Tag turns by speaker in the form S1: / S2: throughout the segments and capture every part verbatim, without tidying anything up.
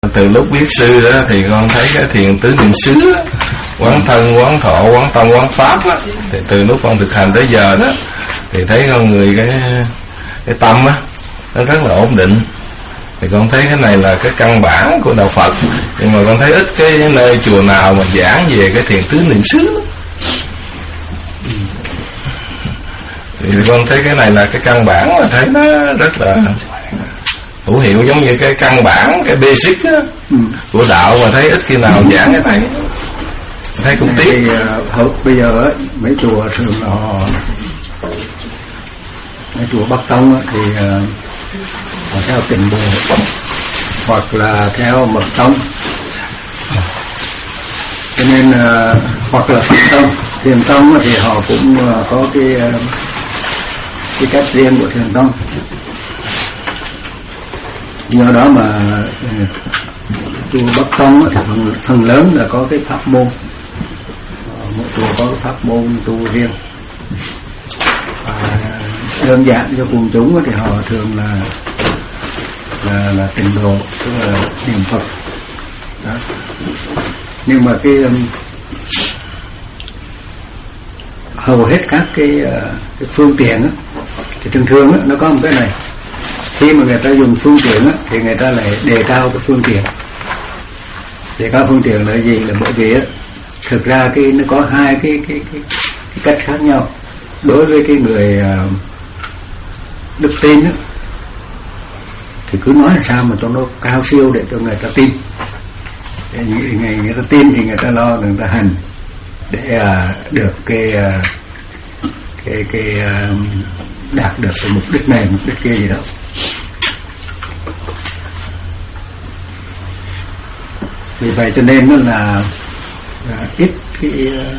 S1: Từ lúc biết sư đó thì con thấy cái thiền tứ niệm xứ, quán thân, quán thọ, quán tâm, quán pháp á, thì từ lúc con thực hành tới giờ đó thì thấy con người cái cái tâm á nó rất là ổn định. Thì con thấy cái này là cái căn bản của đạo Phật, nhưng mà con thấy ít cái nơi chùa nào mà giảng về cái thiền tứ niệm xứ. Thì con thấy cái này là cái căn bản, mà thấy nó rất là hữu hiệu, giống như cái căn bản, cái basic đó, ừ. của đạo, mà thấy ít khi nào giảng cái này, thấy cũng tiếc.
S2: Thì, uh, bây giờ ấy, mấy chùa thường là họ, mấy chùa Bắc Tông ấy, thì uh, họ theo Tịnh Độ hoặc là theo Mật Tông, cho nên uh, hoặc là Thiền Tông. Thiền Tông thì họ cũng uh, có cái uh, cái cách riêng của Thiền Tông. Do đó mà chùa Bắc Tông thì phần, phần lớn là có cái pháp môn, mỗi chùa có cái pháp môn tu riêng. Và đơn giản cho quần chúng thì họ thường là là là Tịnh Độ, tức là niệm Phật. Đó. Nhưng mà cái hầu hết các cái, cái phương tiện á, thì thường thường á, nó có một cái này. Khi mà người ta dùng phương tiện á, thì người ta lại đề cao cái phương tiện. Đề cao phương tiện là gì? Là bởi vì á, thực ra cái nó có hai cái cái cái, cái cách khác nhau. Đối với cái người uh, đức tin á, thì cứ nói làm sao mà cho nó cao siêu để cho người ta tin. Để người, người ta tin thì người ta lo, người ta hành để uh, được cái uh, cái cái uh, đạt được cái mục đích này, mục đích kia gì đó. Vì vậy cho nên nó là, là ít cái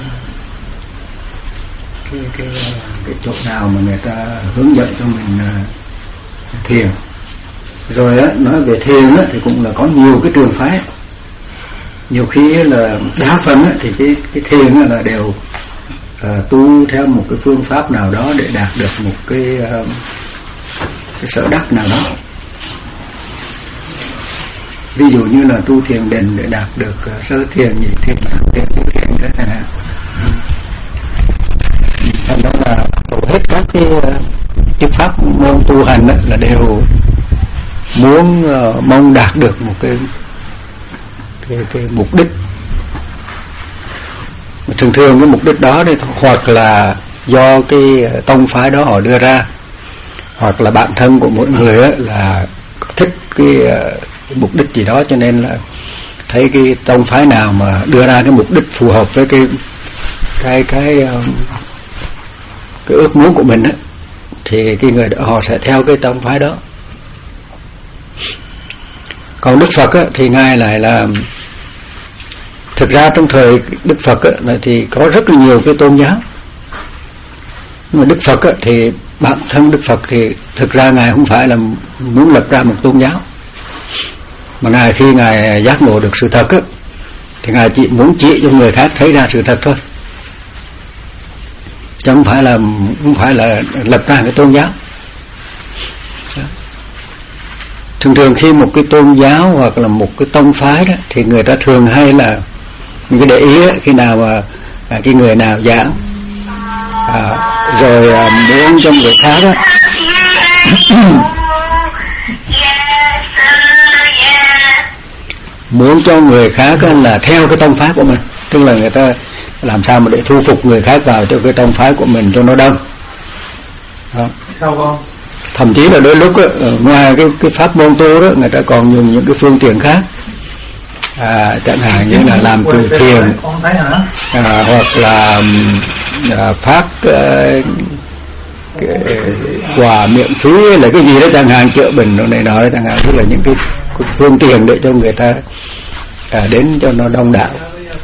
S2: cái cái cái chỗ nào mà người ta hướng dẫn cho mình thiền. Rồi á, nói về thiền á thì cũng là có nhiều cái trường phái. Nhiều khi là đa phần á thì cái cái thiền á là đều uh, tu theo một cái phương pháp nào đó để đạt được một cái uh, cái sở đắc nào đó. Ví dụ như là tu thiền định để đạt được uh, sơ thiền, nhị thiền, tam thiền, tứ thiền đó chẳng hạn. Thành đó là hầu hết các cái, uh, cái pháp môn tu hành đó, là đều muốn uh, mong đạt được một cái cái, cái mục đích. Thường thường cái mục đích đó thì hoặc là do cái tông phái đó họ đưa ra, hoặc là bản thân của mỗi người ấy là thích cái, cái mục đích gì đó, cho nên là thấy cái tông phái nào mà đưa ra cái mục đích phù hợp với cái cái cái cái ước muốn của mình ấy, thì cái người đó họ sẽ theo cái tông phái đó. Còn Đức Phật ấy, thì ngài lại là thực ra trong thời Đức Phật ấy, thì có rất là nhiều cái tôn giáo. Nhưng mà Đức Phật ấy, thì bản thân Đức Phật thì thực ra ngài không phải là muốn lập ra một tôn giáo, mà ngài khi ngài giác ngộ được sự thật ấy, thì ngài chỉ muốn chỉ cho người khác thấy ra sự thật thôi, chứ không phải là không phải là lập ra cái tôn giáo. Thường thường khi một cái tôn giáo hoặc là một cái tông phái đó, thì người ta thường hay là mình cứ để ý ấy, khi nào mà à, cái người nào giảng à, rồi à, muốn cho người khác đó, muốn cho người khác đó là theo cái tông phái của mình, tức là người ta làm sao mà để thu phục người khác vào cho cái tông phái của mình cho nó đông. Đó. Sao không? Thậm chí là đôi lúc ấy, ngoài cái cái pháp môn tu đó, người ta còn dùng những cái phương tiện khác, à, chẳng hạn như là làm từ thiền, à, hoặc là à, phát à, cái, quà miễn phí là cái gì đó chẳng hạn, chữa bệnh đồ này đó chẳng hạn, tức là những cái, cái phương tiện để cho người ta à, đến cho nó đông đảo.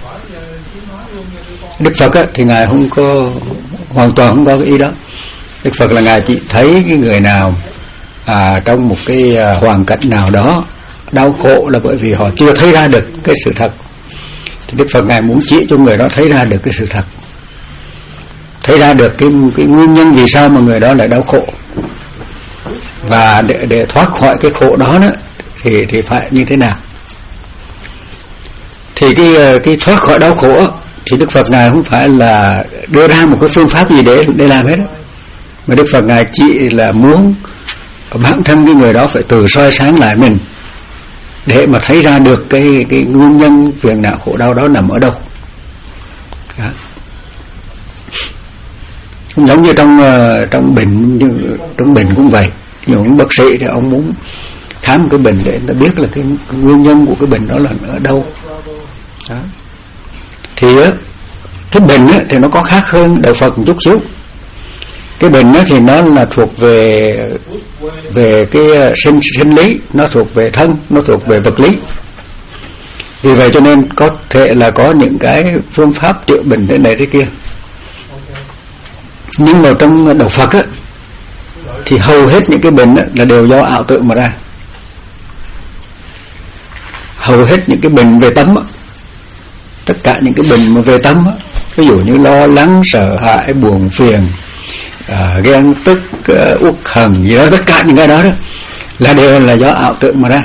S2: Đức Phật ấy, thì ngài không có hoàn toàn không có cái ý đó. Đức Phật là ngài chỉ thấy cái người nào à, trong một cái à, hoàn cảnh nào đó đau khổ là bởi vì họ chưa thấy ra được cái sự thật, thì Đức Phật ngài muốn chỉ cho người đó thấy ra được cái sự thật, thấy ra được cái cái nguyên nhân vì sao mà người đó lại đau khổ, và để để thoát khỏi cái khổ đó đó thì thì phải như thế nào. Thì cái cái thoát khỏi đau khổ thì Đức Phật ngài không phải là đưa ra một cái phương pháp gì để để làm hết đó. Mà Đức Phật ngài chỉ là muốn bản thân cái người đó phải tự soi sáng lại mình để mà thấy ra được cái cái nguyên nhân phiền não khổ đau đó nằm ở đâu. Đó. Giống như trong trong bệnh như trong bệnh cũng vậy. Ví dụ bác sĩ thì ông muốn khám cái bệnh để người ta biết là cái nguyên nhân của cái bệnh đó là ở đâu. Đó. Thì cái bệnh á, thì nó có khác hơn đạo Phật một chút xíu. Cái bệnh á, thì nó là thuộc về về cái sinh sinh lý, nó thuộc về thân, nó thuộc về vật lý. Vì vậy cho nên có thể là có những cái phương pháp trị bệnh thế này thế kia. Nhưng mà trong đạo Phật á, thì hầu hết những cái bệnh á, là đều do ảo tưởng mà ra. Hầu hết những cái bệnh về tâm á, tất cả những cái bệnh mà về tâm á, ví dụ như lo lắng, sợ hãi, buồn phiền, à, ghen tức, uh, uất hận gì đó, tất cả những cái đó đó là đều là do ảo tưởng mà ra,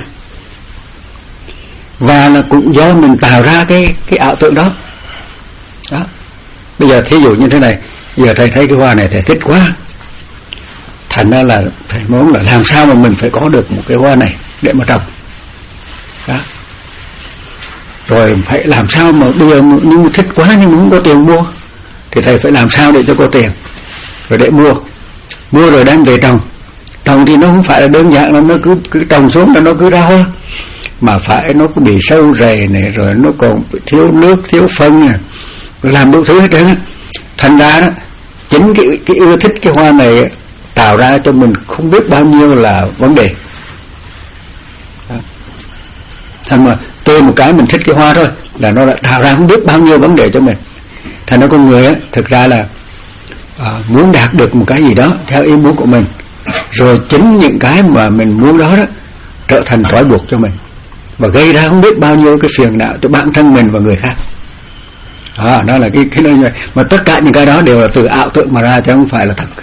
S2: và là cũng do mình tạo ra cái cái ảo tưởng đó. Đó. Bây giờ thí dụ như thế này, giờ thầy thấy cái hoa này thầy thích quá, thành ra là thầy muốn là làm sao mà mình phải có được một cái hoa này để mà trồng. Đó. Rồi phải làm sao mà bây giờ nhưng mà thích quá nhưng mà không có tiền mua, thì thầy phải làm sao để cho có tiền rồi để mua, mua rồi đem về trồng. Trồng thì nó không phải là đơn giản là nó cứ cứ trồng xuống là nó cứ ra hoa, mà phải nó cứ bị sâu rầy này, rồi nó còn thiếu nước, thiếu phân này, rồi làm đủ thứ hết trơn á. Thành ra đó, chính cái cái ưa thích cái hoa này tạo ra cho mình không biết bao nhiêu là vấn đề. Đó. Thành mà từ một cái mình thích cái hoa thôi là nó đã tạo ra không biết bao nhiêu vấn đề cho mình. Thành ra con người á, thực ra là à, muốn đạt được một cái gì đó theo ý muốn của mình, rồi chính những cái mà mình muốn đó đó trở thành trói buộc cho mình và gây ra không biết bao nhiêu cái phiền não cho bản thân mình và người khác. Đó, đó là cái cái nơi mà tất cả những cái đó đều là từ ảo tưởng mà ra, chứ không phải là thật.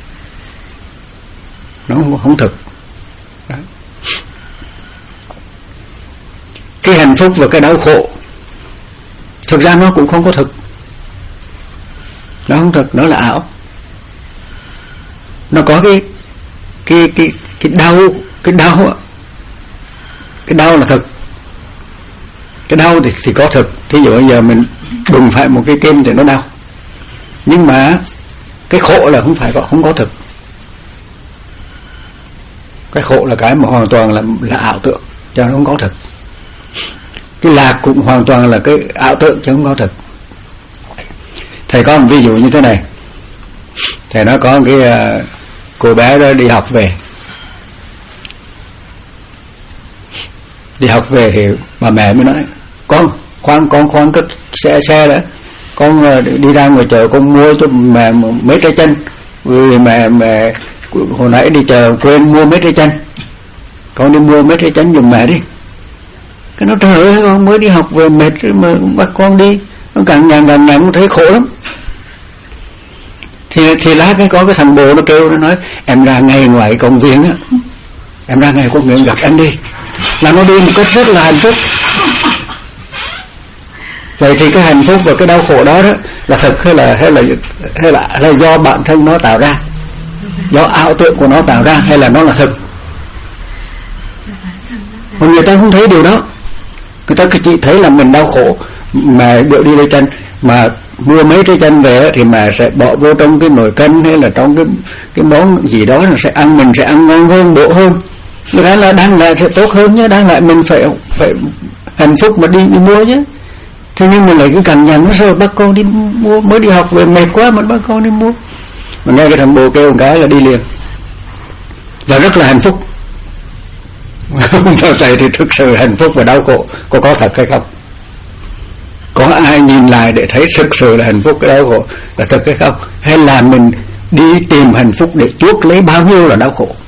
S2: Nó không, không thực. Đó. Cái hạnh phúc và cái đau khổ thực ra nó cũng không có thực, nó không thực, nó là ảo. Nó có cái cái cái cái đau, cái đau cái đau là thực. Cái đau thì thì có thực. Thí dụ bây giờ mình đụng phải một cái kim thì nó đau, nhưng mà cái khổ là không phải có, không có thực. Cái khổ là cái mà hoàn toàn là là ảo tưởng, cho nó không có thực. Cái lạc cũng hoàn toàn là cái ảo tưởng chứ không có thực. Thầy có một ví dụ như thế này. Thầy nói có cái uh, cô bé đó đi học về, đi học về thì bà mẹ mới nói con khoan con khoan cái xe xe đó, con uh, đi ra ngoài chợ con mua cho mẹ mấy trái chanh, vì mẹ mẹ hồi nãy đi chợ quên mua mấy trái chanh, con đi mua mấy trái chanh giùm mẹ đi. Cái nó trời ơi, con mới đi học về mệt mà bắt con đi, nó càng nhàn càng nhàn, con thấy khổ lắm. Thì thì lát cái có cái thằng bồ nó kêu, nó nói em ra ngay ngoài công viên á, em ra ngay công viên gặp anh đi, là nó đi một cách rất là hạnh phúc. Vậy thì cái hạnh phúc và cái đau khổ đó đó là thật hay là hay là hay là, hay là do bản thân nó tạo ra, do ảo tưởng của nó tạo ra, hay là nó là thực? Mà người ta không thấy điều đó, người ta chỉ thấy là mình đau khổ mà điệu đi lấy chanh, mà mua mấy trái chanh về thì mà sẽ bỏ vô trong cái nồi canh hay là trong cái cái món gì đó, là sẽ ăn, mình sẽ ăn ngon hơn, bổ hơn. Cái đó là đang lại sẽ tốt hơn nhé, đang lại mình phải phải hạnh phúc mà đi, đi mua chứ. Thế nhưng mà lại cứ cằn nhằn nó rồi bắt con đi mua, mới đi học về mệt quá mà bắt con đi mua. Mà nghe cái thằng bồ kêu một cái là đi liền, và rất là hạnh phúc. Vậy thì thực sự hạnh phúc và đau khổ có có thật hay không? Có ai nhìn lại để thấy thực sự là hạnh phúc cái đau khổ là thật hay không? Hay là mình đi tìm hạnh phúc để chuốc lấy bao nhiêu là đau khổ?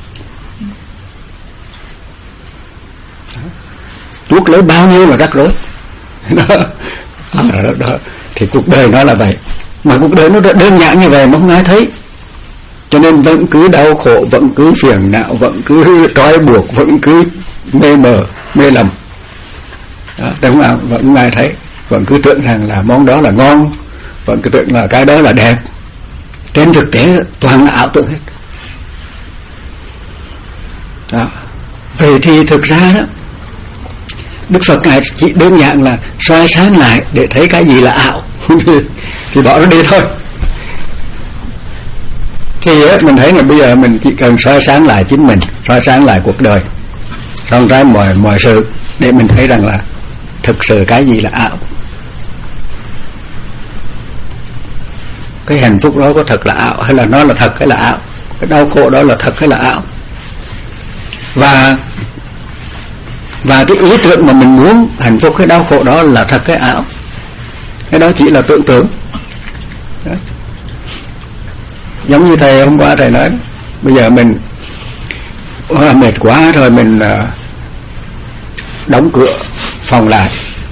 S2: Chuốc lấy bao nhiêu là rắc rối. Đó. Đó, đó. Thì cuộc đời nó là vậy. Mà cuộc đời nó đơn giản như vậy mà không ai thấy. Cho nên vẫn cứ đau khổ, vẫn cứ phiền não, vẫn cứ trói buộc, vẫn cứ mê mờ, mê lầm. đúng không? Vẫn không ai thấy, vẫn cứ tưởng rằng là món đó là ngon, vẫn cứ tưởng là cái đó là đẹp. Trên thực tế toàn là ảo tưởng hết. Đó. Vậy thì thực ra đó, Đức Phật ngài chỉ đơn giản là soi sáng lại để thấy cái gì là ảo thì bỏ nó đi thôi. Thì á, mình thấy là bây giờ mình chỉ cần soi sáng lại chính mình, soi sáng lại cuộc đời, soi sáng mọi mọi sự để mình thấy rằng là thực sự cái gì là ảo. Cái hạnh phúc đó có thật là ảo hay là nó là thật hay là ảo? Cái đau khổ đó là thật hay là ảo? Và và cái ý tưởng mà mình muốn hạnh phúc cái đau khổ đó là thật cái ảo? Cái đó chỉ là tưởng tượng. Đó. Giống như thầy hôm qua thầy nói, bây giờ mình à, mệt quá rồi mình à, đóng cửa phòng lại,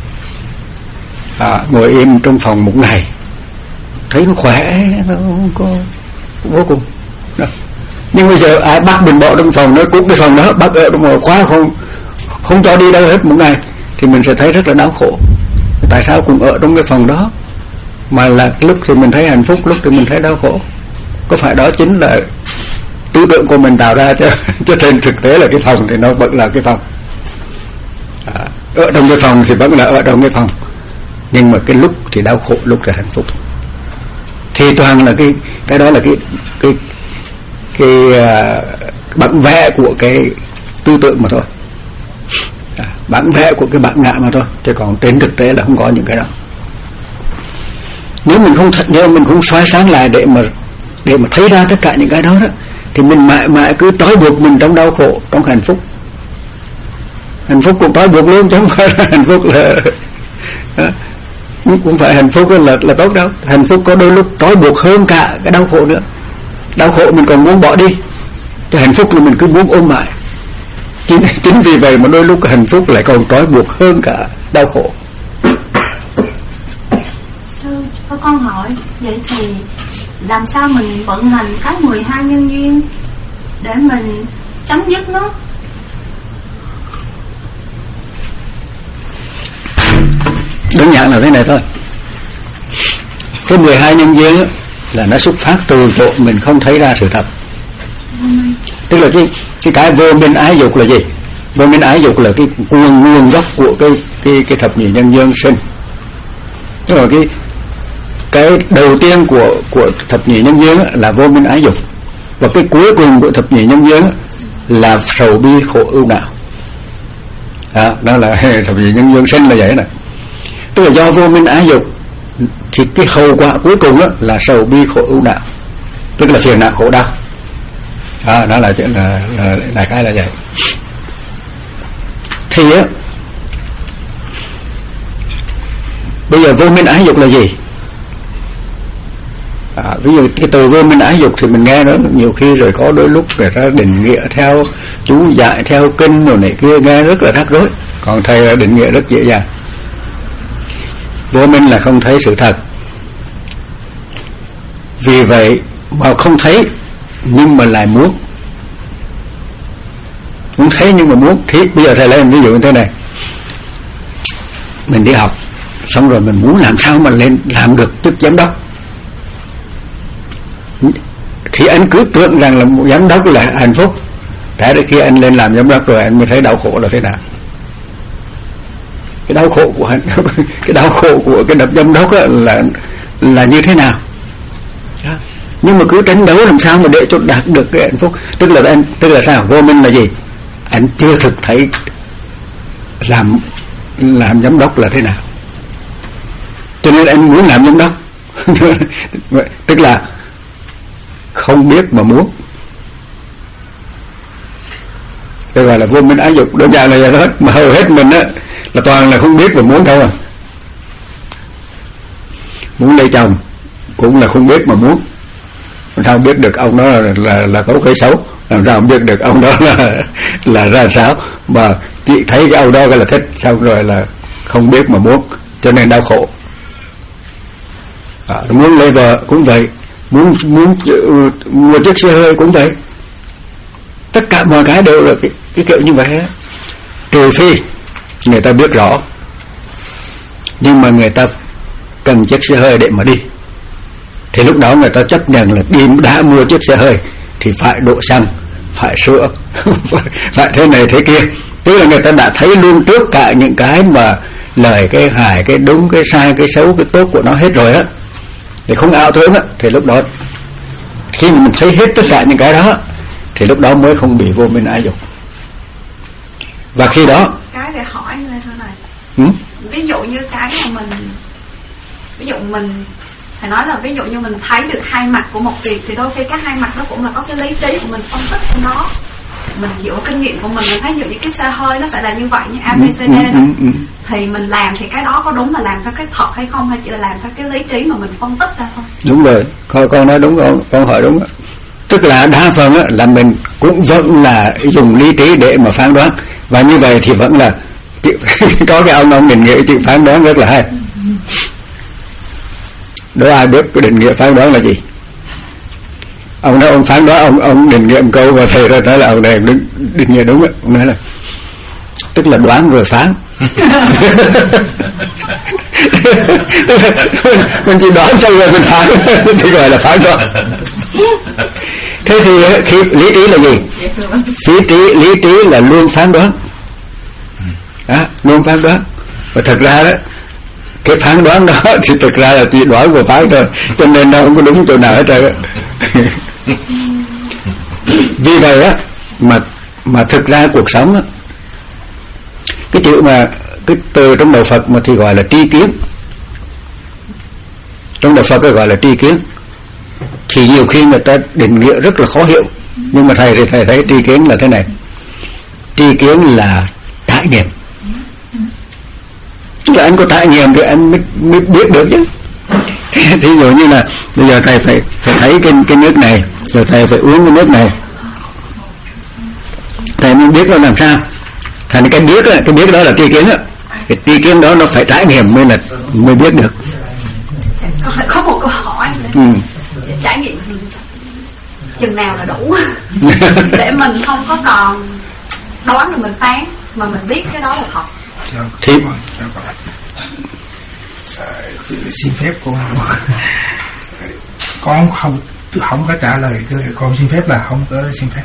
S2: à, ngồi im trong phòng một ngày, thấy nó khỏe, nó có vô cùng. Đó. Nhưng bây giờ ai bắt mình bỏ trong phòng, nó cũng cái phòng đó bắt ở trong ngồi khóa không không cho đi đâu hết một ngày, thì mình sẽ thấy rất là đau khổ. Tại sao cũng ở trong cái phòng đó mà là lúc thì mình thấy hạnh phúc, lúc thì mình thấy đau khổ? Có phải đó chính là tư tưởng của mình tạo ra chứ, chứ trên thực tế là cái phòng thì nó vẫn là cái phòng. À, ở trong cái phòng thì vẫn là ở trong cái phòng, nhưng mà cái lúc thì đau khổ, lúc là hạnh phúc. Thì toàn là cái cái đó là cái cái cái uh, bản vẽ của cái tư tưởng mà thôi, à, bản vẽ của cái bản ngã mà thôi, chứ còn trên thực tế là không có những cái đó. Nếu mình không thật, nếu mình không soi sáng lại để mà để mà thấy ra tất cả những cái đó đó, thì mình mãi mãi cứ trói buộc mình trong đau khổ, trong hạnh phúc. Hạnh phúc cũng trói buộc luôn, chứ không phải là hạnh phúc là cũng phải hạnh phúc là là tốt đâu. Hạnh phúc có đôi lúc trói buộc hơn cả cái đau khổ nữa. Đau khổ mình còn muốn bỏ đi, thì hạnh phúc là mình cứ muốn ôm mãi. Chính, chính vì vậy mà đôi lúc hạnh phúc lại còn trói buộc hơn cả đau khổ.
S3: Sư, có con hỏi, vậy thì làm sao mình vận hành cái mười hai nhân duyên để mình chấm dứt nó?
S2: Đơn giản là thế này thôi. Cái mười hai nhân duyên á, là nó xuất phát từ chỗ mình không thấy ra sự thật. Ừ. Tức là cái cái cái vô minh ái dục là gì? Vô minh ái dục là cái nguồn nguồn gốc của cái cái cái thập nhị nhân duyên sinh. Tức là cái cái đầu tiên của của thập nhị nhân duyên là vô minh ái dục, và cái cuối cùng của thập nhị nhân duyên là sầu bi khổ ưu não. Đó, đó là thập nhị nhân duyên sinh là vậy này. Tức là do vô minh ái dục thì cái hậu quả cuối cùng đó là sầu bi khổ ưu não, tức là phiền não khổ đau. Đó, đó là chuyện là, là đại khái là vậy. Thì á, bây giờ vô minh ái dục là gì? À, ví dụ cái từ vô minh ái dục thì mình nghe nó nhiều khi rồi có đôi lúc người ta định nghĩa theo chú giải theo kinh rồi này kia, nghe rất là rắc rối. Còn thầy là định nghĩa rất dễ dàng. Vô minh là không thấy sự thật, vì vậy mà không thấy nhưng mà lại muốn. Muốn thấy nhưng mà muốn. Thì bây giờ thầy lấy ví dụ như thế này, mình đi học xong rồi mình muốn làm sao mà lên làm được chức giám đốc, thì anh cứ tưởng rằng là một giám đốc là hạnh phúc. Thế đến khi anh lên làm giám đốc rồi anh mới thấy đau khổ là thế nào. Cái đau khổ của anh, cái đau khổ của cái đập giám đốc là là như thế nào. Nhưng mà cứ tranh đấu làm sao mà để cho đạt được cái hạnh phúc. Tức là anh, tức là sao? Vô minh là gì? Anh chưa thực thấy làm làm giám đốc là thế nào, cho nên anh muốn làm giám đốc. Tức là không biết mà muốn. Đây gọi là vô minh ái dục. Đơn giản là vậy thôi. Mà hầu hết mình á là toàn là không biết mà muốn đâu à. Muốn lấy chồng cũng là không biết mà muốn. Làm sao biết được ông đó là là, là có cái xấu? Làm sao biết được ông đó là là ra sao? Mà chị thấy cái ông đó cái là thích, xong rồi là không biết mà muốn, cho nên đau khổ. À, muốn lấy vợ cũng vậy, muốn muốn mua chiếc xe hơi cũng vậy. Tất cả mọi cái đều là cái, cái kiểu như vậy. Trừ phi người ta biết rõ nhưng mà người ta cần chiếc xe hơi để mà đi, thì lúc đó người ta chấp nhận là đi đã mua chiếc xe hơi thì phải đổ xăng, phải sửa, phải thế này thế kia. Tức là người ta đã thấy luôn trước cả những cái mà lời cái hài, cái đúng, cái sai, cái xấu, cái tốt của nó hết rồi á, thì không ảo tưởng á. Thì lúc đó khi mình thấy hết tất cả những cái đó thì lúc đó mới không bị vô minh ái dục. Và khi đó
S3: cái để hỏi như thế này,
S2: ừ?
S3: ví dụ như cái mà mình, ví dụ mình thầy nói là ví dụ như mình thấy được hai mặt của một việc, thì đôi khi cái hai mặt đó cũng là có cái lý trí của mình phân tích trong đó. Mình dựa kinh nghiệm của mình, mình thấy dụ như cái xe hơi nó sẽ là như vậy, như a bê xê đê,
S2: ừ, ừ, ừ.
S3: thì mình làm thì cái đó có đúng là làm theo cái thật hay không, hay chỉ là làm theo cái lý trí mà mình phân tích ra thôi?
S2: Đúng rồi, con, con nói đúng, con, con hỏi đúng. Tức là đa phần á, là mình cũng vẫn là dùng lý trí để mà phán đoán, và như vậy thì vẫn là chữ, có cái ông ông định nghĩa chữ phán đoán rất là hay. Đố ai biết cái định nghĩa phán đoán là gì? Ông nói ông phán đoán, ông ông định nghĩa một câu và thầy rồi nói là ông này định, định nghĩa đúng á. Ông nói là tức là đoán rồi phán. Mình chỉ đoán xong rồi mình phán thì gọi là phán đoán. Thế thì khi lý trí là gì? Lý trí, lý trí là luôn phán đoán, à, luôn phán đoán. Và thật ra đó, cái phán đoán đó thì thực ra là chỉ đoán và phán thôi, cho nên nó không có đúng chỗ nào hết trơn. Vì vậy á mà mà thực ra cuộc sống á, cái chữ mà cái từ trong đạo Phật mà thì gọi là tri kiến, trong đạo Phật gọi là tri kiến, thì nhiều khi người ta định nghĩa rất là khó hiểu, nhưng mà thầy thì thầy thấy tri kiến là thế này: tri kiến là trải nghiệm. Tức là anh có trải nghiệm thì anh mới, mới biết được chứ. Thí dụ như là bây giờ thầy phải phải thấy cái cái nước này, rồi thầy phải uống cái nước này, thầy mới biết nó làm sao. Thành cái biết đó, cái biết đó là tri kiến đó. Cái tri kiến đó nó phải trải nghiệm mới là mới biết được.
S3: Có một câu hỏi nữa. Ừ. Trải nghiệm chừng nào là đủ để mình không có còn đoán rồi mình phán, mà mình biết cái đó là thật.
S2: Thì
S4: à, xin phép con con không không có trả lời, con xin phép là không có xin phép,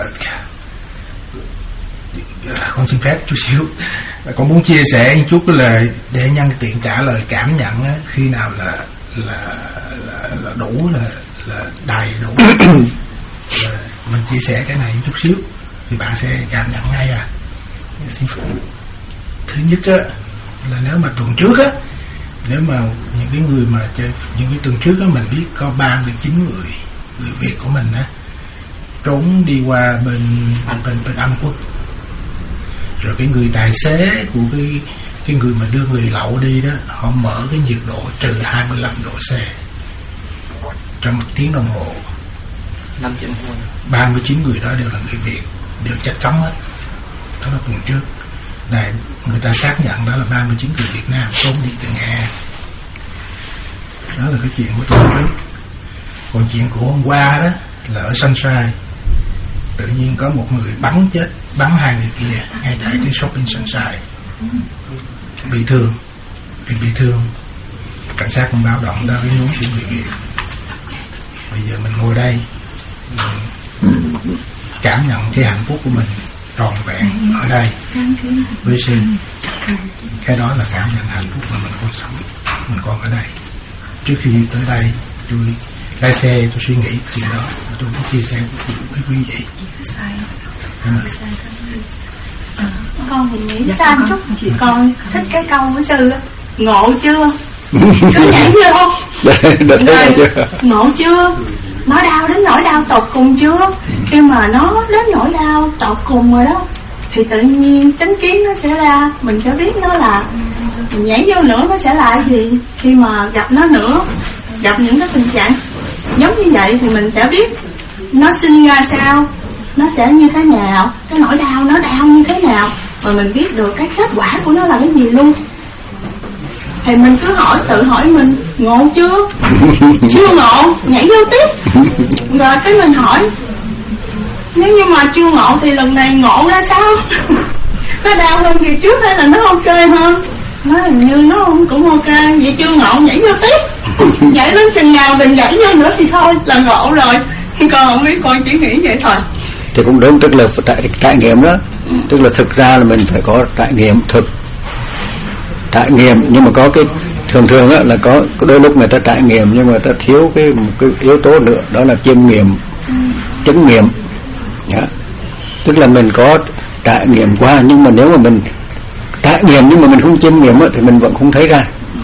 S4: con xin phép chút xíu. Con muốn chia sẻ một chút là để nhân tiện trả lời cảm nhận á, khi nào là là là, là đủ, là là đầy đủ. Là mình chia sẻ cái này một chút xíu thì bạn sẽ cảm nhận ngay à. Xin phép. Thứ nhất á là nếu mà tuần trước á, nếu mà những cái người mà chơi những cái tuần trước á, mình biết có ba mươi chín người người Việt của mình á trốn đi qua bên bên bên Anh Quốc, rồi cái người tài xế của cái cái người mà đưa người lậu đi đó, họ mở cái nhiệt độ trừ hai mươi lăm độ C trong một tiếng đồng hồ.
S5: năm chín
S4: ba mươi chín người đó đều là người Việt, đều chết cống hết. Đó là tuần trước. Này, người ta xác nhận đó là ba mươi chín người Việt Nam trốn đi từ Nghệ An. Đó là cái chuyện của tuần trước. Còn chuyện của hôm qua đó là ở Sunshine, tự nhiên có một người bắn chết, bắn hai người kia ngay tại cái shopping Sunshine, bị thương, bị bị thương. Cảnh sát cũng báo động đó với nhóm của người Việt. Bây giờ mình ngồi đây, mình cảm nhận cái hạnh phúc của mình tròn vẹn ở đây với sinh. Cái đó là cảm nhận hạnh phúc mà mình còn sống, mình còn ở đây. Trước khi tới đây tôi lái xe, tôi suy nghĩ chuyện đó, tôi muốn chia sẻ với quý vị.
S3: Con thì nghĩ sao anh chút, con thích cái câu của sư á, ngộ chưa? Cứ nhảy chưa không? Ngộ chưa? Nó đau đến nỗi đau tột cùng chưa? Khi mà nó đến nỗi đau tột cùng rồi đó, thì tự nhiên chánh kiến nó sẽ ra, mình sẽ biết nó là mình nhảy vô nữa nó sẽ là gì. Khi mà gặp nó nữa, gặp những cái tình trạng giống như vậy thì mình sẽ biết nó sinh ra sao, nó sẽ như thế nào, cái nỗi đau nó đau như thế nào, và mình biết được cái kết quả của nó là cái gì luôn. Thì mình cứ hỏi, tự hỏi mình ngộ chưa? Chưa ngộ, nhảy vô tiếp. Rồi cái mình hỏi, nếu như mà chưa ngộ thì lần này ngộ ra sao? Có đau hơn kỳ trước hay là nó ok hơn? Nói hình như nó cũng ok, vậy chưa ngộ nhảy vô tiếp. Nhảy đến chừng nào đừng nhảy vô nữa thì thôi là ngộ rồi. Con không biết, con chỉ nghĩ vậy thôi.
S2: Thì cũng đúng, tức là trải, trải nghiệm đó. Ừ. Tức là thực ra là mình phải có trải nghiệm thực. Trải nghiệm, nhưng mà có cái thường thường á, là có đôi lúc người ta trải nghiệm nhưng mà người ta thiếu cái, cái yếu tố nữa, đó là chiêm nghiệm, ừ. chứng nghiệm. Đó. Tức là mình có trải nghiệm qua, nhưng mà nếu mà mình trải nghiệm nhưng mà mình không chiêm nghiệm á, thì mình vẫn không thấy ra.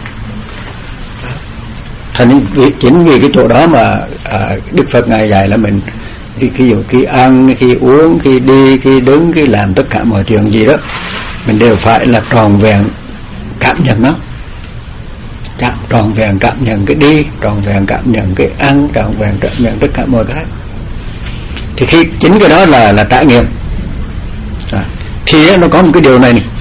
S2: Thành vì, chính vì cái chỗ đó mà à, Đức Phật Ngài dạy là mình khi, khi, khi ăn, khi uống, khi đi, khi đứng, khi làm tất cả mọi chuyện gì đó, mình đều phải là tròn vẹn cảm nhận nó, cảm, tròn vẹn cảm nhận cái đi, tròn vẹn cảm nhận cái ăn, tròn vẹn cảm nhận tất cả mọi cái. Thì khi chính cái đó là là trải nghiệm. À, thì nó có một cái điều này này,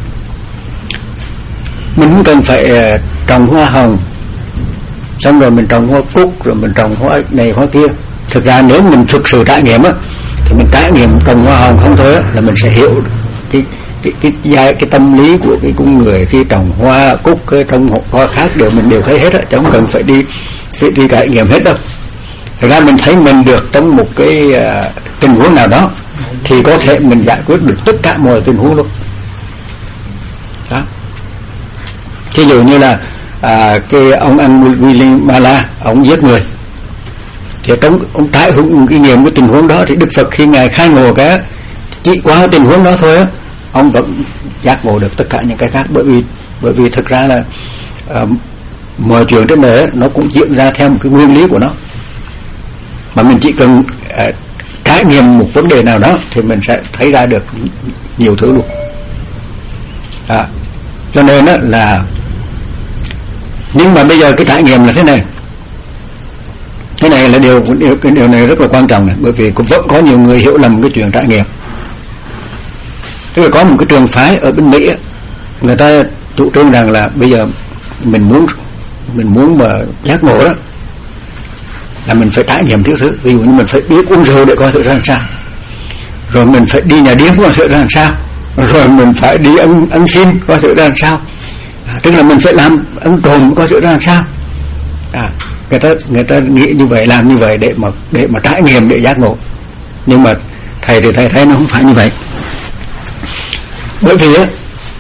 S2: mình không cần phải uh, trồng hoa hồng xong rồi mình trồng hoa cúc, rồi mình trồng hoa này hoa kia. Thực ra nếu mình thực sự trải nghiệm á, thì mình trải nghiệm trồng hoa hồng không thôi á, là mình sẽ hiểu cái cái cái cái, cái tâm lý của cái con người khi trồng hoa cúc, cái trồng hoa khác đều mình đều thấy hết á, chứ không cần phải đi phải đi trải nghiệm hết đâu. Thực ra mình thấy mình được trong một cái uh, tình huống nào đó thì có thể mình giải quyết được tất cả mọi tình huống luôn. Đó. Ví dụ như là à, cái ông anh William Mala, ông giết người, thì trong ông trải kinh nghiệm cái tình huống đó, thì Đức Phật khi ngài khai ngộ cái chỉ qua tình huống đó thôi á, ông vẫn giác ngộ được tất cả những cái khác, bởi vì bởi vì thực ra là à, mọi chuyện trên đời nó cũng diễn ra theo một cái nguyên lý của nó, mà mình chỉ cần à, trải nghiệm một vấn đề nào đó thì mình sẽ thấy ra được nhiều thứ luôn. À, cho nên đó là, nhưng mà bây giờ cái trải nghiệm là thế này, cái này là điều, điều cái điều này rất là quan trọng này, bởi vì cũng vẫn có nhiều người hiểu lầm cái chuyện trải nghiệm. Tức là có một cái trường phái ở bên Mỹ, người ta chủ trương rằng là bây giờ mình muốn mình muốn mà giác ngộ đó là mình phải trải nghiệm thứ thứ. Ví dụ như mình phải biết uống rượu để coi thử ra làm sao, rồi mình phải đi nhà điếm coi thử ra làm sao, rồi mình phải đi ăn ăn xin coi thử ra làm sao. À, tức là mình phải làm ăn trộm coi thử ra làm sao. À, người ta người ta nghĩ như vậy, làm như vậy để mà để mà trải nghiệm, để giác ngộ. Nhưng mà thầy thì thầy thấy nó không phải như vậy. Bởi vì á,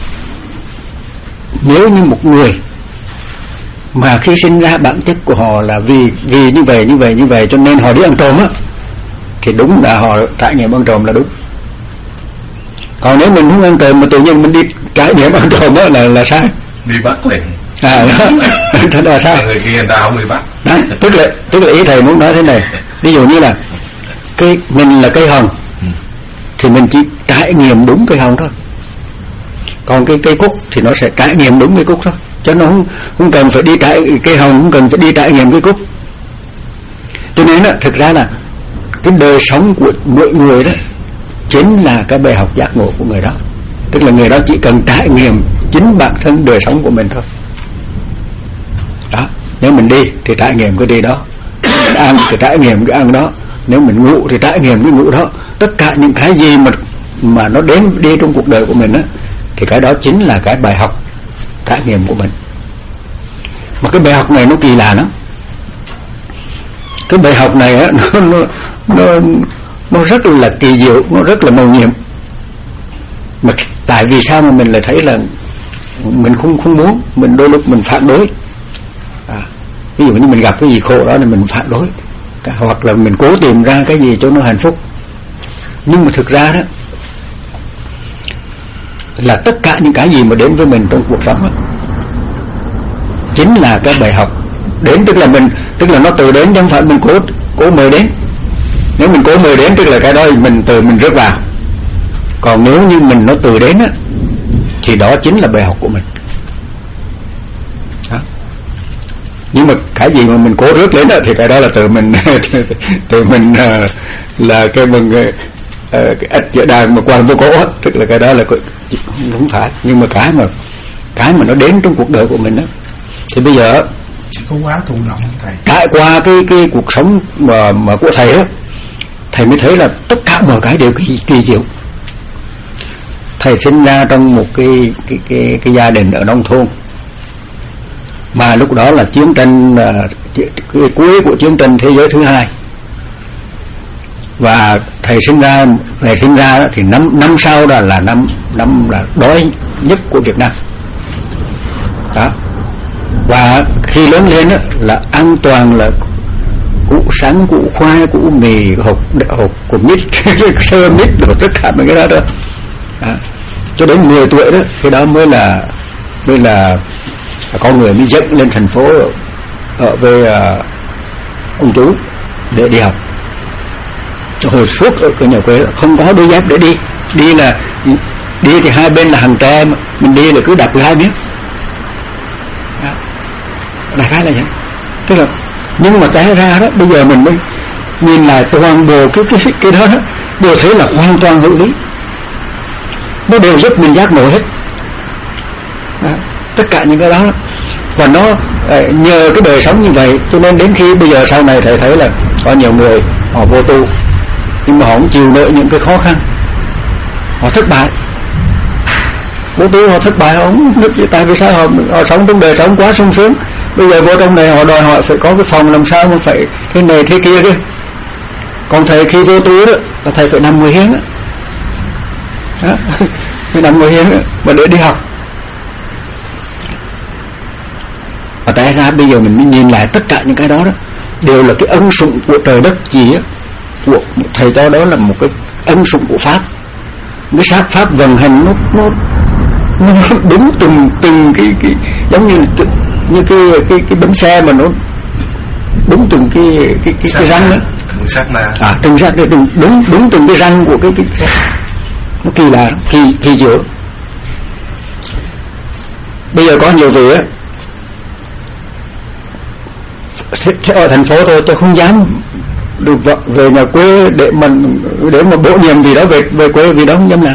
S2: nếu như một người mà khi sinh ra bản chất của họ là vì vì như vậy như vậy như vậy cho nên họ đi ăn trộm á, thì đúng là họ trải nghiệm ăn trộm là đúng. Còn nếu mình không ăn trộm mà tự nhiên mình đi trải nghiệm ăn trộm á là là sai.
S1: Đi bắt liền.
S2: À đó, thật là sai.
S1: Người kia người ta không bị bắt.
S2: Đó, tức là tức là ý thầy muốn nói thế này. Ví dụ như là cái mình là cây hồng, ừ. thì mình chỉ trải nghiệm đúng cây hồng thôi. Còn cái cây cúc thì nó sẽ trải nghiệm đúng cây cúc thôi, cho nó không, không cần phải đi trải cây hồng, không cần phải đi trải nghiệm cây cúc. Cho nên đó, thực ra là cái đời sống của mỗi người đó chính là cái bài học giác ngộ của người đó. Tức là người đó chỉ cần trải nghiệm chính bản thân đời sống của mình thôi. Đó, nếu mình đi thì trải nghiệm cái đi đó, mình ăn thì trải nghiệm cái ăn đó, nếu mình ngủ thì trải nghiệm cái ngủ đó. Tất cả những cái gì mà mà nó đến đi trong cuộc đời của mình á, thì cái đó chính là cái bài học trải nghiệm của mình. Mà cái bài học này nó kỳ lạ lắm. Cái bài học này á, nó nó nó nó rất là kỳ diệu, nó rất là mầu nhiệm. Mà tại vì sao mà mình lại thấy là mình không không muốn, mình đôi lúc mình phản đối. À, ví dụ như mình gặp cái gì khổ đó thì mình phản đối, hoặc là mình cố tìm ra cái gì cho nó hạnh phúc. Nhưng mà thực ra đó là tất cả những cái gì mà đến với mình trong cuộc sống đó, chính là cái bài học đến. Tức là mình, tức là nó từ đến chứ không phải mình cố cố mời đến. Nếu mình cố mời đến tức là cái đó mình từ mình rước vào. Còn nếu như mình nó từ đến á, thì đó chính là bài học của mình. Đó. Nhưng mà cái gì mà mình cố rước đến á, thì cái đó là từ mình từ mình uh, là cái mình uh, cái ếch giữa đàn mà quan vô cổ á, tức là cái đó là không phải. Nhưng mà cái mà cái mà nó đến trong cuộc đời của mình á, thì bây giờ
S4: có quá thụ động thầy.
S2: Trải qua cái cái cuộc sống mà mà của thầy á, thầy mới thấy là tất cả mọi cái đều kỳ, kỳ diệu. thầy sinh ra trong một cái cái cái, cái gia đình ở nông thôn, mà lúc đó là chiến tranh, cái cuối của chiến tranh thế giới thứ hai, và thầy sinh ra thầy sinh ra thì năm năm sau đó là năm năm là đói nhất của Việt Nam đó. Và khi lớn lên đó, là an toàn là củ sắn, củ khoai, củ mì, hộp hộp của mít, sơ mít, rồi tất cả mấy cái đó đó. đó. Cho đến mười tuổi đó, cái đó mới là mới là con người mới dẫn lên thành phố ở, ở với uh, ông chú để đi học. Hồi suốt ở cái nhà quê không có đôi dép để đi, đi là đi thì hai bên là hàng tre, mình đi là cứ đạp hai miếng. Đại khái là vậy. Tức là nhưng mà té ra đó, bây giờ mình mới nhìn lại toàn bộ cái cái cái đó, đó đều thấy là hoàn toàn hữu lý, nó đều giúp mình giác ngộ hết đó, tất cả những cái đó. Và nó nhờ cái đời sống như vậy cho nên đến khi bây giờ sau này thầy thấy là có nhiều người họ vô tu nhưng mà họ không chịu nổi những cái khó khăn, họ thất bại. Vô tu họ thất bại, họ không biết tại vì sao họ, họ sống trong đời sống quá sung sướng. Bây giờ vô trong này họ đòi hỏi phải có cái phòng làm sao mà phải thế này thế kia kia. Còn thầy khi vô tu đó là thầy phải nằm ngồi hiến đó. Đó. Phải nằm ngồi hiến đó, mà để đi học. Và tại ra bây giờ mình mới nhìn lại tất cả những cái đó đó đều là cái ân sủng của trời đất gì á, của thầy cho đó là một cái ân sủng của pháp. Cái sát pháp vận hành nó nó nó đúng từng từng cái cái giống như như cái cái cái bánh xe mà nó đúng từng cái cái cái, cái răng đó,
S1: từng sát na,
S2: à từng sát cái đúng đúng đúng từng cái răng của cái cái nó kỳ lạ, kỳ kỳ diệu. Bây giờ có nhiều vị á ở thành phố tôi tôi không dám được về nhà quê để mình để mà bổ nhiệm gì đó về về quê, vì đó không dám làm.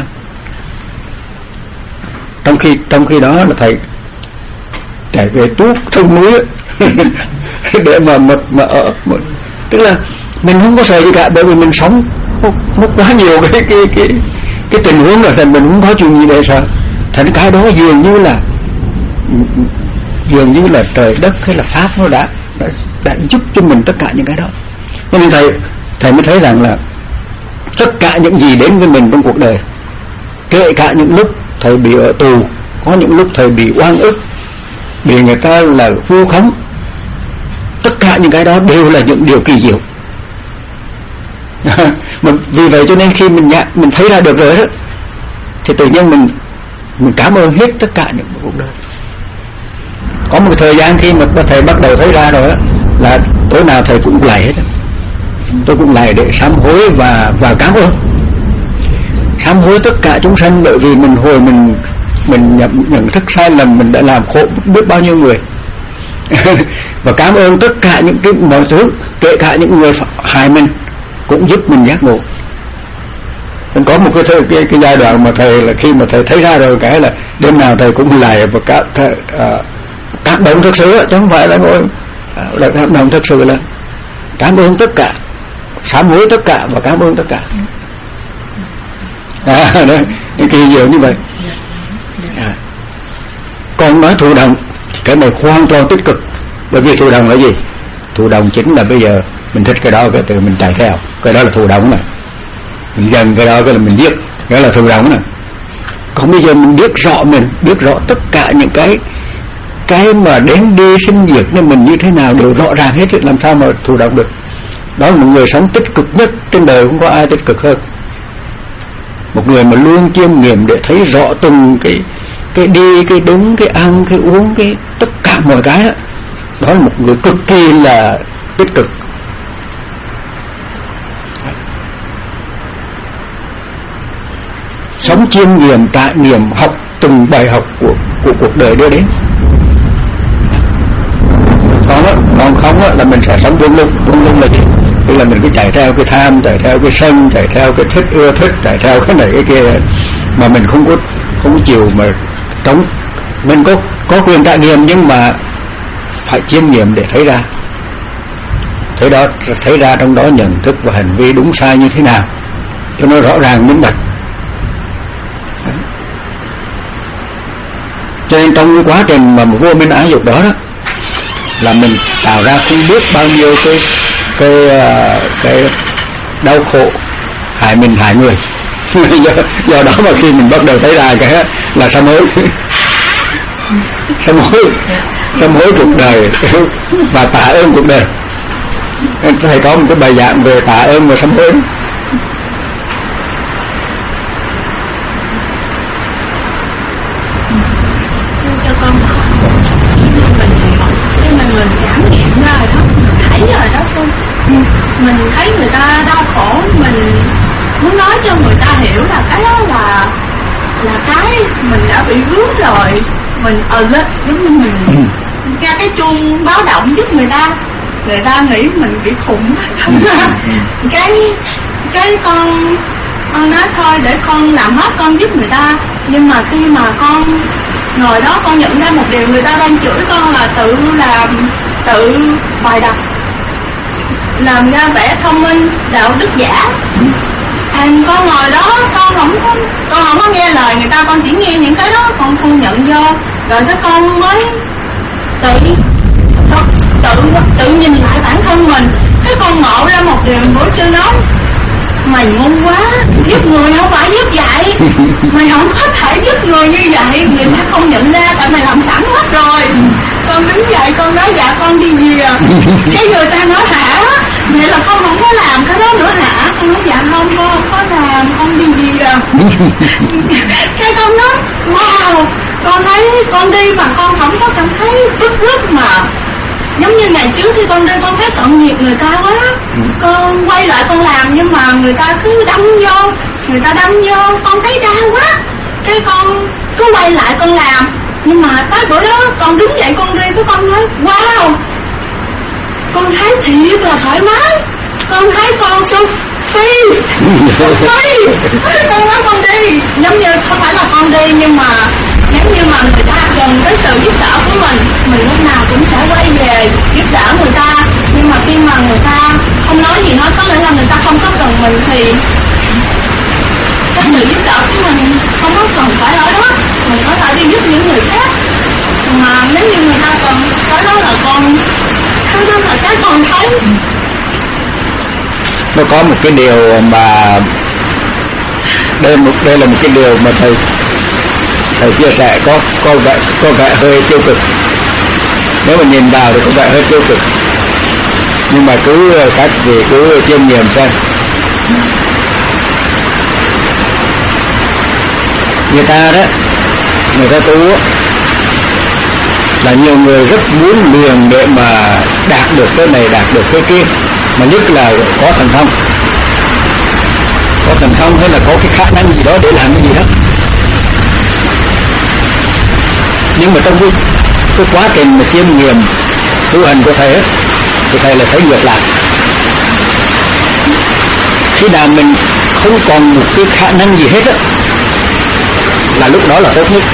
S2: Trong khi trong khi đó là thầy chạy về tuốt trong núi để mà mà mà ở, mà, tức là mình không có sợ gì cả, bởi vì mình sống nó quá nhiều cái cái cái cái tình huống rồi, thì mình không có chuyện gì để sợ. Thành cái đó dường như là dường như là trời đất hay là pháp nó đã đã, đã giúp cho mình tất cả những cái đó. Cho nên thầy thầy mới thấy rằng là tất cả những gì đến với mình trong cuộc đời, kể cả những lúc thầy bị ở tù, có những lúc thầy bị oan ức, bị người ta là vu khống, tất cả những cái đó đều là những điều kỳ diệu. Mà vì vậy cho nên khi mình nhận, mình thấy ra được rồi đó, thì tự nhiên mình mình cảm ơn hết tất cả những cuộc đời. Có một thời gian khi mà thầy bắt đầu thấy ra rồi đó, là tối nào thầy cũng lạy hết đó. Tôi cũng lạy để sám hối và và cảm ơn, sám hối tất cả chúng sanh, bởi vì mình hồi mình mình nhận, nhận thức sai lầm, mình đã làm khổ biết bao nhiêu người. Và cảm ơn tất cả những cái mọi thứ, kể cả những người hại mình cũng giúp mình giác ngộ. Nên có một cái, thời, cái cái giai đoạn mà thầy là khi mà thầy thấy ra rồi cái là đêm nào thầy cũng lạy và cả uh, cảm động thực sự, chứ không phải là ngồi uh, là cảm động thực sự, là cảm ơn tất cả, sám hối tất cả và cảm ơn tất cả. À, đó, kỳ diệu như vậy. À. Còn nói thụ động, cái này hoàn toàn tích cực, bởi vì thụ động là gì? Thụ động chính là bây giờ mình thích cái đó, cái từ mình chạy theo, cái đó là thụ động này. Mình dần cái đó cái là mình giết, cái là thụ động này. Còn bây giờ mình biết rõ mình, biết rõ tất cả những cái cái mà đến đi sinh diệt nên mình như thế nào đều rõ ràng hết, làm sao mà thụ động được? Đó là một người sống tích cực nhất trên đời, không có ai tích cực hơn. Một người mà luôn chiêm nghiệm để thấy rõ từng cái cái đi, cái đứng, cái ăn, cái uống, cái tất cả mọi cái đó, đó là một người cực kỳ là tích cực. Sống chiêm nghiệm, trải nghiệm, học từng bài học của của cuộc đời đưa đến. Còn đó, còn không đó, là mình sẽ sống buông lung. Buông lung là gì? Tức là mình cứ chạy theo cái tham, chạy theo cái sân, chạy theo cái thích ưa thích, chạy theo cái này cái kia, mà mình không có không chịu mà trống. Mình có có quyền trải nghiệm nhưng mà phải chiêm nghiệm để thấy ra, thấy đó, thấy ra trong đó nhận thức và hành vi đúng sai như thế nào cho nó rõ ràng minh bạch. Cho nên trong cái quá trình mà vô minh ái dục đó đó là mình tạo ra không biết bao nhiêu cái cái cái đau khổ hại mình hại người. do, do đó mà khi mình bắt đầu thấy ra cái là sám hối sám hối sám hối cuộc đời và tạ ơn cuộc đời. Thầy có một cái bài giảng về tạ ơn và sám hối.
S3: Cho con mình khi mà mình cảm nghiệm ra rồi đó, mình thấy rồi đó Sư, mình thấy người ta đau khổ, mình muốn nói cho người ta hiểu là cái đó là là cái mình đã bị vướng rồi, mình ờ ừ, giống như mình ra cái chuông báo động giúp người ta, người ta nghĩ mình bị khủng. cái cái con con nói thôi để con làm hết, con giúp người ta. Nhưng mà khi mà con ngồi đó, con nhận ra một điều, người ta đang chửi con là tự làm tự bài đặt, làm ra vẻ thông minh, đạo đức giả. Thành con ngồi đó, con không có, con không có nghe lời người ta, con chỉ nghe những cái đó, con không nhận vô, rồi cái con mới tự tự tự nhìn lại bản thân mình. Cái con ngộ ra một điều, bữa Sư nói mày ngu quá, giúp người không phải giúp vậy, mày không có thể giúp người như vậy, người ta không nhận ra tại mày làm sẵn hết rồi. Con đứng dậy con nói dạ con đi về, cái người ta nói hả, vậy là con không có làm cái đó nữa hả? Con nói dạ không, con không có làm, con đi về. Cái con nói wow, con thấy con đi mà con không có cảm thấy bức rứt mà. Giống như ngày trước khi con đi con thấy tội nghiệp người ta quá, con quay lại con làm nhưng mà người ta cứ đâm vô, người ta đâm vô, con thấy đau quá. Cái con cứ quay lại con làm, nhưng mà tới bữa đó con đứng dậy con đi, cái con nói wow, con thấy thiệt là thoải mái, con thấy con sung phi, con phi, con nói con đi, giống như không phải là con đi nhưng mà nếu như mà người ta cần cái sự giúp đỡ của mình, mình lúc nào cũng sẽ quay về giúp đỡ người ta. Nhưng mà khi mà người ta không nói gì hết, có nghĩa là người ta không có cần mình, thì cái sự giúp đỡ của mình không có cần phải ở đó, mình có thể đi giúp những người khác. Mà nếu như người ta cần, cái đó là con, cái đó là cái con thấy.
S2: Nó có một cái điều mà đây một đây là một cái điều mà thầy thầy chia sẻ có có vẻ có vẻ hơi tiêu cực, nếu mà nhìn vào thì có vẻ hơi tiêu cực, nhưng mà cứ các vị cứ chiêm nghiệm xem. Người ta đó, người ta tu là nhiều người rất muốn liền để mà đạt được cái này, đạt được cái kia, mà nhất là có thành công, có thành công hay là có cái khả năng gì đó để làm cái gì đó. Nhưng mà trong cái, cái quá trình mà chiêm nghiệm tu hành của thầy ấy, thì thầy là thấy ngược lại. Khi nào mình không còn một cái khả năng gì hết á, là lúc đó là tốt nhất.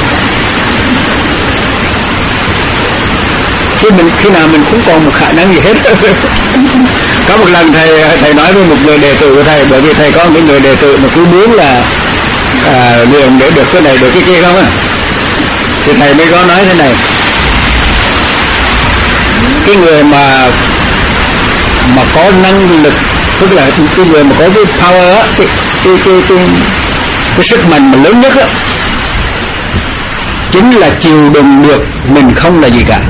S2: Khi mình khi nào mình không còn một khả năng gì hết. Có một lần thầy thầy nói với một người đệ tử của thầy, bởi vì thầy có một người đệ tử mà cứ muốn là à, luyện để được cái này được cái kia không á, thì thầy mới có nói thế này: cái người mà mà có năng lực, tức là cái người mà có cái power á, cái cái cái, cái, cái sức mạnh mà lớn nhất á, chính là chịu đựng được mình không là gì cả.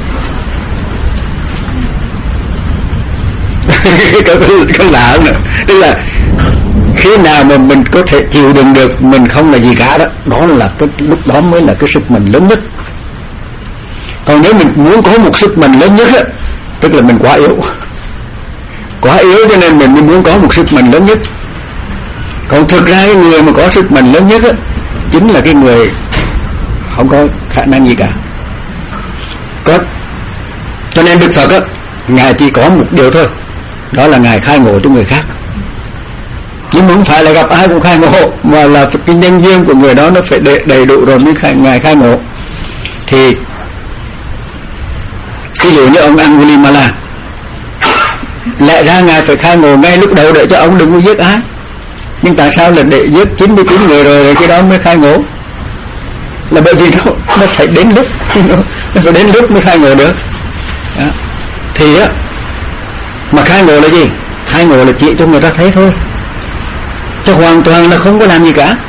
S2: có có lạ nữa, tức là khi nào mà mình có thể chịu đựng được mình không là gì cả đó, đó là cái lúc đó mới là cái sức mạnh lớn nhất. Còn nếu mình muốn có một sức mạnh lớn nhất á, tức là mình quá yếu, quá yếu cho nên mình mới muốn có một sức mạnh lớn nhất. Còn thực ra cái người mà có sức mạnh lớn nhất á, chính là cái người không có khả năng gì cả. Có, cho nên Đức Phật á, Ngài chỉ có một điều thôi, đó là Ngài khai ngộ cho người khác. Nhưng không phải là gặp ai cũng khai ngộ, mà là cái nhân duyên của người đó nó phải đầy, đầy đủ rồi mới khai, Ngài khai ngộ. Thì ví dụ như ông Angulimala, lẽ ra Ngài phải khai ngộ ngay lúc đầu để cho ông đừng có giết ai, nhưng tại sao là để giết chín mươi chín người rồi, rồi cái đó mới khai ngộ? là bởi vì nó nó phải đến lúc nó, nó phải đến lúc mới khai ngộ được. Đó. Thì á mà khai ngộ là gì? Khai ngộ là chỉ cho người ta thấy thôi, chứ hoàn toàn là không có làm gì cả.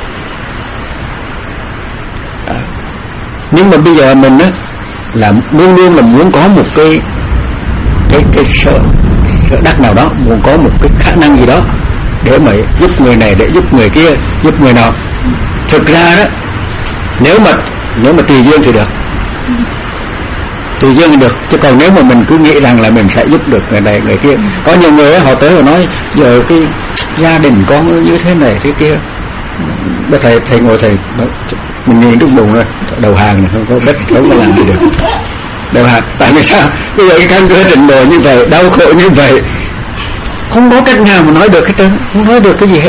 S2: Đó. Nhưng mà bây giờ mình á là luôn luôn là muốn có một cái cái cái sở, sở đắc nào đó, muốn có một cái khả năng gì đó để mà giúp người này, để giúp người kia, giúp người nọ. Thực ra đó, nếu mà nếu mà tùy duyên thì được, tùy duyên thì được, chứ còn nếu mà mình cứ nghĩ rằng là mình sẽ giúp được người này người kia, có nhiều người ấy, họ tới họ nói giờ cái gia đình con như thế này thế kia, bây thầy thầy ngồi thầy mình nhìn trong bụng rồi, đầu hàng này không có đất không có làm gì được, đầu hàng. Tại vì sao? Bây giờ cái căn cơ trình độ như vậy, đau khổ như vậy, không có cách nào mà nói được hết trơn, không nói được cái gì hết.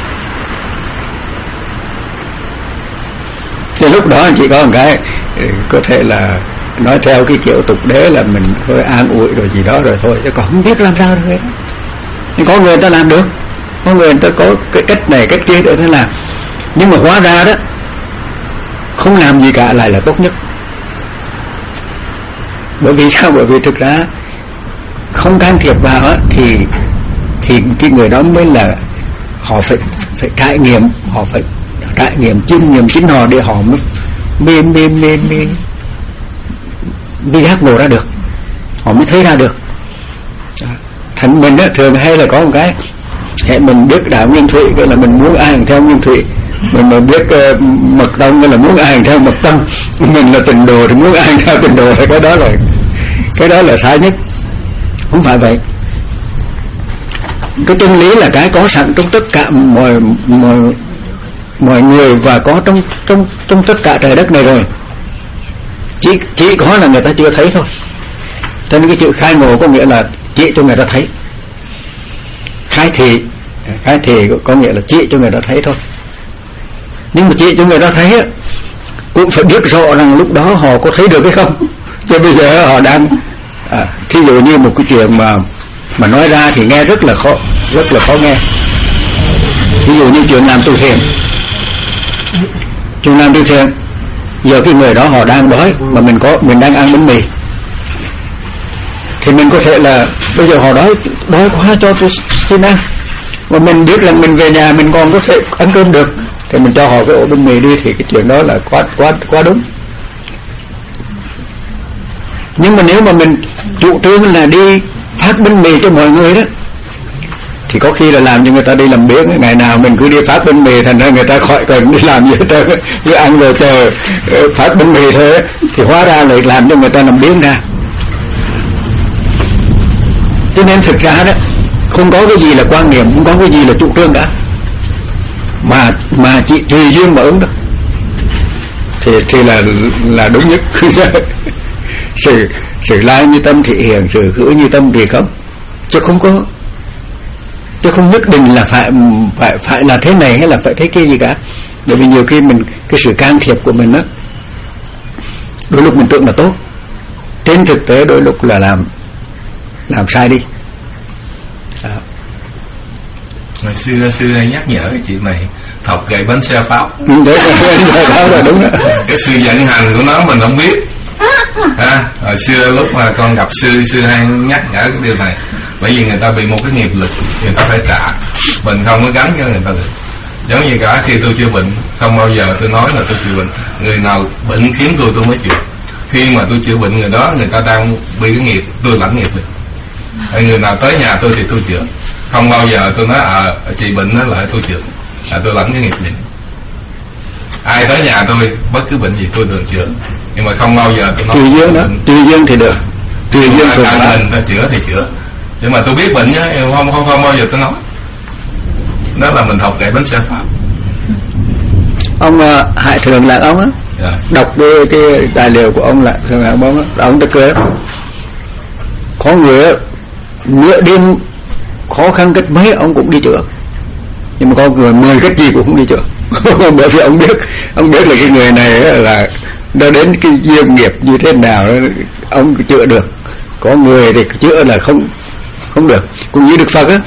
S2: Thì lúc đó chỉ có một cái có thể là nói theo cái kiểu tục đế là mình hơi an ủi rồi gì đó rồi thôi, chứ còn không biết làm sao được hết. Có người ta làm được, có người ta có cái cách này cách kia để thế làm, nhưng mà hóa ra đó không làm gì cả lại là tốt nhất. Bởi vì sao? Bởi vì thực ra không can thiệp vào á thì thì cái người đó mới là họ phải phải trải nghiệm, họ phải trải nghiệm chiêm nghiệm chính họ để họ mới mê mê mê mê mới giác ngộ ra được, họ mới thấy ra được. Thành mình á thường hay là có một cái hệ mình biết đạo Nguyên Thủy cái là mình muốn ai theo Nguyên Thủy, mình mà biết uh, mật tông cái là muốn ai theo mật tông, mình là tịnh độ thì muốn ai theo tịnh độ, thì cái đó là cái đó là sai nhất. Không phải vậy. Cái chân lý là cái có sẵn trong tất cả mọi mọi mọi người và có trong trong trong tất cả trời đất này rồi, chỉ chỉ có là người ta chưa thấy thôi. Cho nên cái chữ khai ngộ có nghĩa là chỉ cho người ta thấy. Khai thị, khai thị có nghĩa là chỉ cho người ta thấy thôi. Nhưng mà chỉ cho người ta thấy á, cũng phải biết rõ rằng lúc đó họ có thấy được hay không. Chứ bây giờ họ đang à, thí dụ như một cái chuyện mà mà nói ra thì nghe rất là khó, rất là khó nghe. Ví dụ như chuyện làm từ thiện, chuyện làm từ thiện, giờ cái người đó họ đang đói mà mình có mình đang ăn bánh mì, thì mình có thể là bây giờ họ đói đói quá cho tôi xin ăn, mà mình biết là mình về nhà mình còn có thể ăn cơm được, thì mình cho họ cái ổ bánh mì đi, thì cái chuyện đó là quá quá quá đúng. Nhưng mà nếu mà mình chủ trương là đi phát bánh mì cho mọi người đó, thì có khi là làm cho người ta đi làm biếng. Ngày nào mình cứ đi phát bánh mì, thành ra người ta khỏi cần đi làm gì hết trơn, cứ ăn rồi chờ phát bánh mì thôi, thì hóa ra lại làm cho người ta làm biếng ra. Cho nên thực ra đó không có cái gì là quan niệm, không có cái gì là chủ trương cả, mà mà chỉ tùy duyên mà ứng đó, thì thì là là đúng nhất. sự sự lai như tâm thị hiền, sự hữu như tâm trì không, chứ không có, chứ không nhất định là phải phải phải là thế này hay là phải thế kia gì cả. Bởi vì nhiều khi mình cái sự can thiệp của mình đó, đôi lúc mình tưởng là tốt, trên thực tế đôi lúc là làm làm sai đi. À.
S1: Ngày xưa xưa hay nhắc nhở cái chuyện này, thọc gậy bánh xe Pháp.
S2: Ừ, đấy, đó là đúng đó.
S1: Cái sự vận hành của nó mình không biết. À, hồi xưa lúc mà con gặp sư, sư hay nhắc nhở cái điều này, bởi vì người ta bị một cái nghiệp lực, người ta phải trả, mình không có gánh cho người ta được. Giống như cả khi tôi chưa bệnh, không bao giờ tôi nói là tôi chưa bệnh. Người nào bệnh khiến tôi tôi mới chịu. Khi mà tôi chữa bệnh người đó, người ta đang bị cái nghiệp, tôi lãnh nghiệp được. Người nào tới nhà tôi thì tôi chữa. Không bao giờ tôi nói à chị bệnh nó lại tôi chữa, là tôi lãnh cái nghiệp này. Ai tới nhà tôi bất cứ bệnh gì tôi thường chữa, nhưng mà không bao giờ tôi nói
S2: tùy duyên đó, tùy duyên thì được, tùy duyên thì
S1: mình ta chữa thì chữa, nhưng mà tôi biết bệnh nhá, không không không bao giờ tôi nói. Đó là mình học gậy bánh xe Pháp.
S2: Ông uh, Hải Thượng Lạc ông á, yeah. Đọc cái, cái tài liệu của ông Lạc Thượng Lạc ông á, ông ta cười lắm. Có người nửa đêm khó khăn cách mấy ông cũng đi chữa, nhưng mà có người mười cách gì cũng không đi chữa. Bởi vì ông biết, ông biết là cái người này là đã đến cái duyên nghiệp như thế nào ông chữa được. Có người thì chữa là không không được. Cũng như Đức Phật á,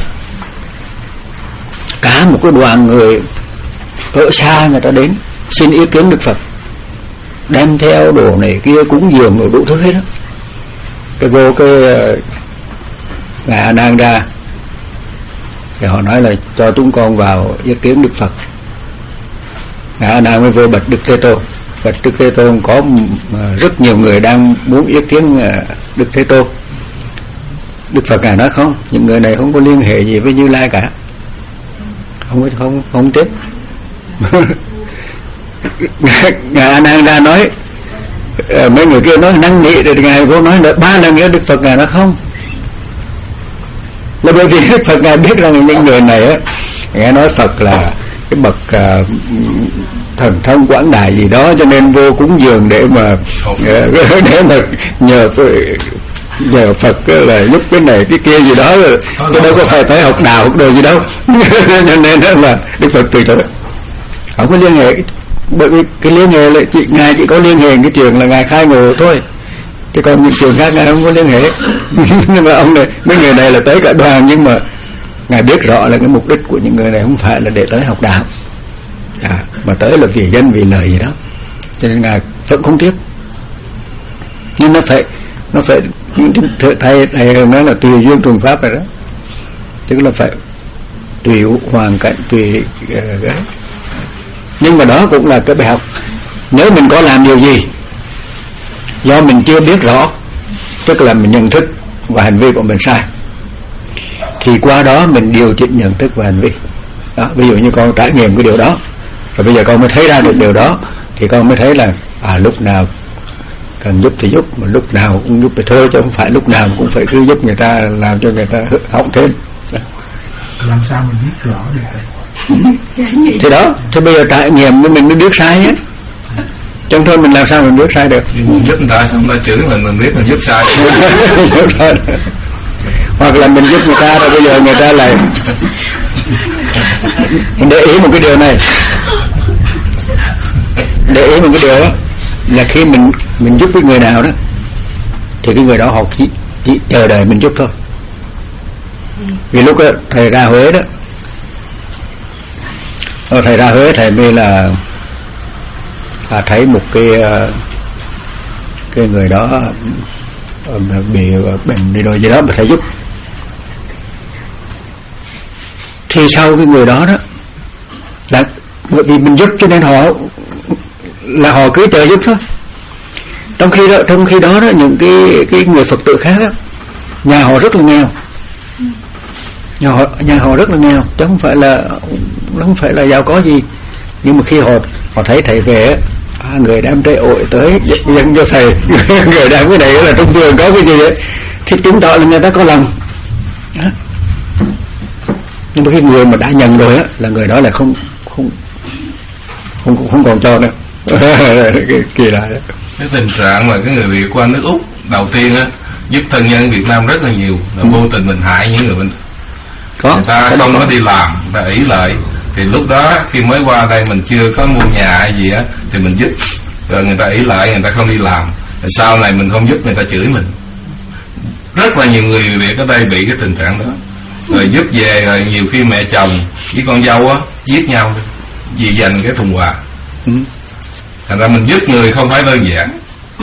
S2: cả một cái đoàn người ở xa người ta đến xin ý kiến Đức Phật, đem theo đồ này kia cúng dường đồ đủ thứ hết đó. Cái vô cái ngài A Nan ra thì họ nói là cho chúng con vào yết kiến Đức Phật. Ngài A Nan mới vô bạch Đức Thế Tôn. Bạch Đức Thế Tôn có rất nhiều người đang muốn yết kiến Đức Thế Tôn. Đức Phật ngài nói không, những người này không có liên hệ gì với Như Lai cả, không không không tiếp. Ngài A Nan ra nói, mấy người kia nói năn nỉ, rồi ngài vô nói ba lần nữa. Đức Phật ngài nói không, là bởi vì Đức Phật ngài biết rằng những người này á, ngài nói Phật là cái bậc uh, thần thông quảng đại gì đó, cho nên vô cúng dường để mà uh, để mà nhờ nhờ Phật là giúp cái này cái kia gì đó, chứ đâu có phải phải học đạo học đời gì đâu. Cho nên là Đức Phật từ chối, không có liên hệ. Bởi vì cái liên hệ là chị, ngài chỉ có liên hệ cái chuyện là ngài khai ngộ thôi, chứ còn những chuyện khác ngài không có liên hệ. Nhưng mà ông này, mấy người này là tới cả đoàn, nhưng mà ngài biết rõ là cái mục đích của những người này không phải là để tới học đạo, à, mà tới là vì danh vì lợi gì đó, cho nên ngài vẫn không tiếp. Nhưng nó phải nó phải thầy thầy nói là tùy duyên trùng pháp rồi đó, tức là phải tùy hoàn cảnh, tùy uh, cái. Nhưng mà đó cũng là cái bài học. Nếu mình có làm điều gì do mình chưa biết rõ, tức là mình nhận thức và hành vi của mình sai, thì qua đó mình điều chỉnh nhận thức và hành vi đó. Ví dụ như con trải nghiệm cái điều đó, rồi bây giờ con mới thấy ra được điều đó, thì con mới thấy là à lúc nào cần giúp thì giúp, mà lúc nào cũng giúp thì thôi, chứ không phải lúc nào cũng phải cứ giúp người ta làm cho người ta hỏng thêm đó.
S4: Làm sao mình biết rõ được
S2: thì đó, thì bây giờ trải nghiệm với mình mới biết sai hết, chẳng thôi mình làm sao mình biết sai được.
S1: Giúp người ta xong ta chửi mình mình biết mình giúp sai.
S2: Hoặc là mình giúp người ta rồi bây giờ người ta lại mình để ý một cái điều này, để ý một cái điều đó là khi mình mình giúp cái người nào đó thì cái người đó họ chỉ, chỉ chờ đợi mình giúp thôi. Vì lúc đó, thầy ra Huế đó, thầy ra Huế thầy mới là à, thấy một cái cái người đó bị bệnh đi rồi gì đó mà thầy giúp. Thì sau cái người đó đó là bởi vì mình giúp cho nên họ là họ cứ chờ giúp thôi. Trong khi đó trong khi đó đó những cái cái người Phật tử khác đó, nhà họ rất là nghèo, nhà họ nhà họ rất là nghèo, chứ không phải là không phải là giàu có gì. Nhưng mà khi họ họ thấy thầy về à, người đem trái ổi tới dâng cho thầy, người đem cái này là trong vườn có cái gì ấy, thì chứng tỏ là người ta có lòng đó. Nhưng mà khi người mà đã nhận rồi á là người đó là không không không không còn cho nữa. Kỳ lạ đó.
S1: Cái tình trạng mà cái người Việt qua nước Úc đầu tiên á giúp thân nhân Việt Nam rất là nhiều, là ừ. vô tình mình hại những người bên có người ta không có đi làm, người ta ỷ lại, thì lúc đó khi mới qua đây mình chưa có mua nhà hay gì á thì mình giúp, rồi người ta ỷ lại, người ta không đi làm, rồi sau này mình không giúp người ta chửi mình. Rất là nhiều người Việt ở đây bị cái tình trạng đó, rồi giúp về rồi nhiều khi mẹ chồng với con dâu á giết nhau vì giành cái thùng quà. ừ. Thành ra mình giúp người không phải đơn giản.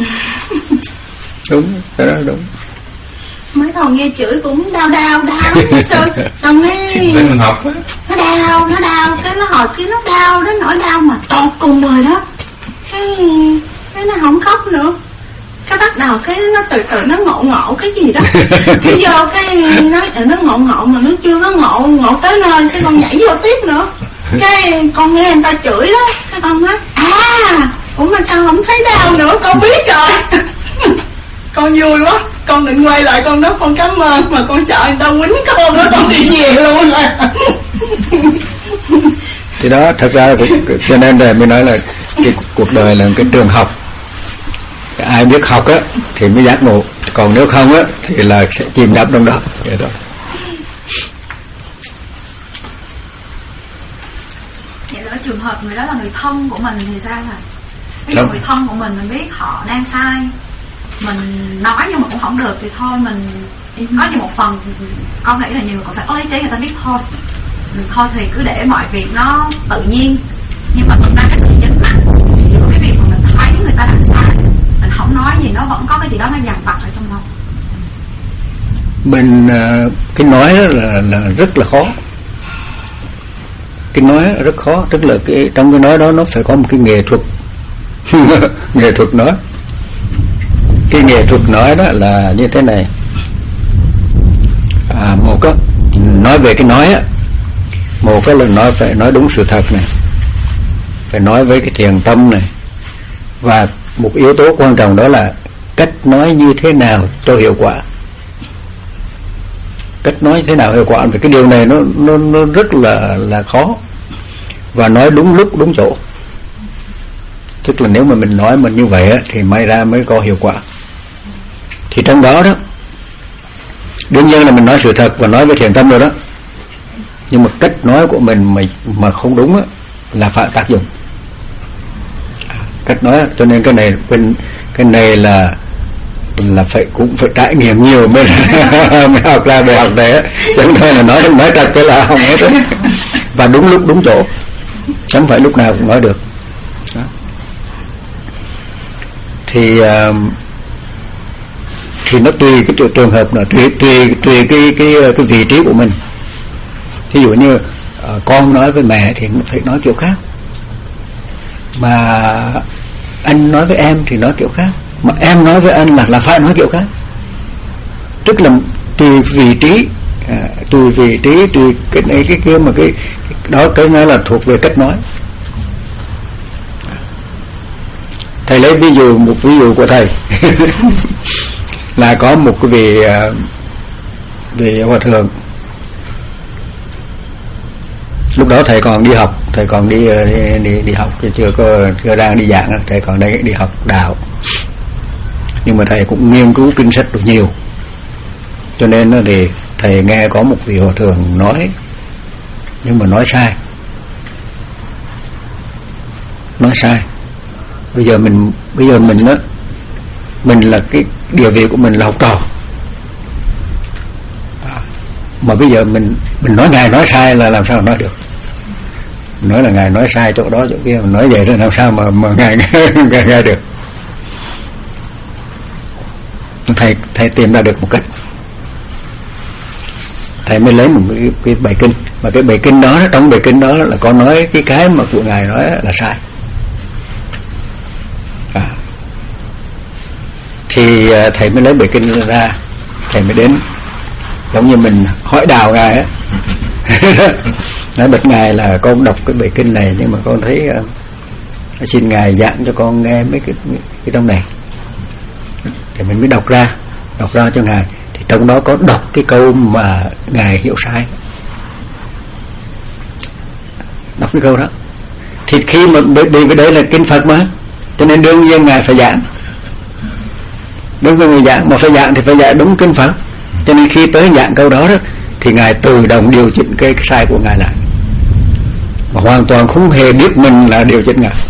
S2: Đúng, cái đó đúng.
S3: Mấy thằng nghe chửi cũng đau đau đau sao xong cái
S1: để mình học đó.
S3: Nó đau nó đau cái nó hồi cái nó đau đến nỗi đau mà tột cùng rồi đó, cái cái nó không khóc nữa, cái bắt đầu cái nó từ từ nó ngộ ngộ cái gì đó, cái vô cái nó nó ngộ ngộ mà nó chưa có ngộ ngộ tới nơi, cái con nhảy vô tiếp nữa, cái con nghe người ta chửi đó, cái con nói à ủa mà sao không thấy đau nữa, con biết rồi. Con vui quá, con định quay lại con nói con cảm ơn, mà con sợ người ta quýnh con đó, con đi về luôn rồi.
S2: Thì đó, thật ra cho nên là mới nói là cái cuộc đời là cái trường học, ai biết học á thì mới giác ngộ, còn nếu không á thì là sẽ chìm đắm trong đó. Vậy đó.
S5: Vậy là trường hợp người đó là người thân của mình thì sao hả? Ví dụ người thân của mình mình biết họ đang sai, mình nói nhưng mà cũng không được thì thôi mình có như một phần con nghĩ là nhiều người còn sẽ có lý trí, người ta biết thôi mình thôi thì cứ để mọi việc nó tự nhiên, nhưng mà thực ra cái sự dính mắc giữa cái việc mà mình thấy người ta đã nói gì nó vẫn có cái gì đó nó dằn vặt ở trong lòng.
S2: Mình cái nói đó là là rất là khó. Cái nói rất khó, tức là cái trong cái nói đó nó phải có một cái nghệ thuật. Nghệ thuật nói. Cái nghệ thuật nói đó là như thế này. À, một cái nói về cái nói á, một cái là nói phải nói đúng sự thật này, phải nói với cái thiện tâm này, và một yếu tố quan trọng đó là cách nói như thế nào cho hiệu quả. Cách nói thế nào hiệu quả, vì cái điều này nó nó nó rất là là khó, và nói đúng lúc đúng chỗ. Tức là nếu mà mình nói mình như vậy á, thì may ra mới có hiệu quả. Thì trong đó đó, đương nhiên là mình nói sự thật và nói với thiện tâm rồi đó, nhưng mà cách nói của mình mà mà không đúng á là phản tác dụng. Cách nói, cho nên cái này bên cái này là là phải cũng phải trải nghiệm nhiều mới mới học ra bài học này á, chẳng phải là nói nói thật cái là không hết đấy. Và đúng lúc đúng chỗ, chẳng phải lúc nào cũng nói được đó. Thì uh, thì nó tùy cái trường hợp, là tùy tùy tùy cái cái cái vị trí của mình. Ví dụ như uh, con nói với mẹ thì phải nói kiểu khác, mà anh nói với em thì nói kiểu khác, mà em nói với anh là là phải nói kiểu khác. Tức là tùy vị trí, à, tùy vị trí, tùy cái này cái kia, mà cái, cái đó cái nói là thuộc về cách nói. Thầy lấy ví dụ, một ví dụ của thầy là có một cái vị vị hòa thượng. Lúc đó thầy còn đi học, thầy còn đi đi đi, đi học, chưa có chưa đang đi giảng, thầy còn đây đi học đạo. Nhưng mà thầy cũng nghiên cứu kinh sách được nhiều, cho nên thì thầy nghe có một vị hòa thượng nói, nhưng mà nói sai, nói sai. Bây giờ mình bây giờ mình á, mình là cái địa vị của mình là học trò, mà bây giờ mình mình nói ngài nói sai là làm sao nói được? Nói là ngài nói sai chỗ đó chỗ kia, mình nói vậy thì làm sao mà mà ngài nghe, nghe được? Thầy thầy tìm ra được một cách, thầy mới lấy một cái, cái bài kinh, mà cái bài kinh đó, trong bài kinh đó là có nói cái cái mà của ngài nói là sai. À. Thì thầy mới lấy bài kinh ra, thầy mới đến, giống như mình hỏi đào ngài á. Nói bạch ngài là con đọc cái bài kinh này, nhưng mà con thấy uh, xin ngài giảng cho con nghe mấy cái cái trong này. Thì mình mới đọc ra, đọc ra cho ngài. Thì trong đó có đọc cái câu mà ngài hiểu sai, đọc cái câu đó. Thì khi mà đi với đấy là kinh Phật mà, cho nên đương nhiên ngài phải giảng. Đương nhiên người giảng, mà phải giảng thì phải giảng đúng kinh Phật. Cho nên khi tới giảng câu đó đó, thì ngài tự động điều chỉnh cái, cái sai của ngài lại, mà hoàn toàn không hề biết mình là điều chỉnh ngài.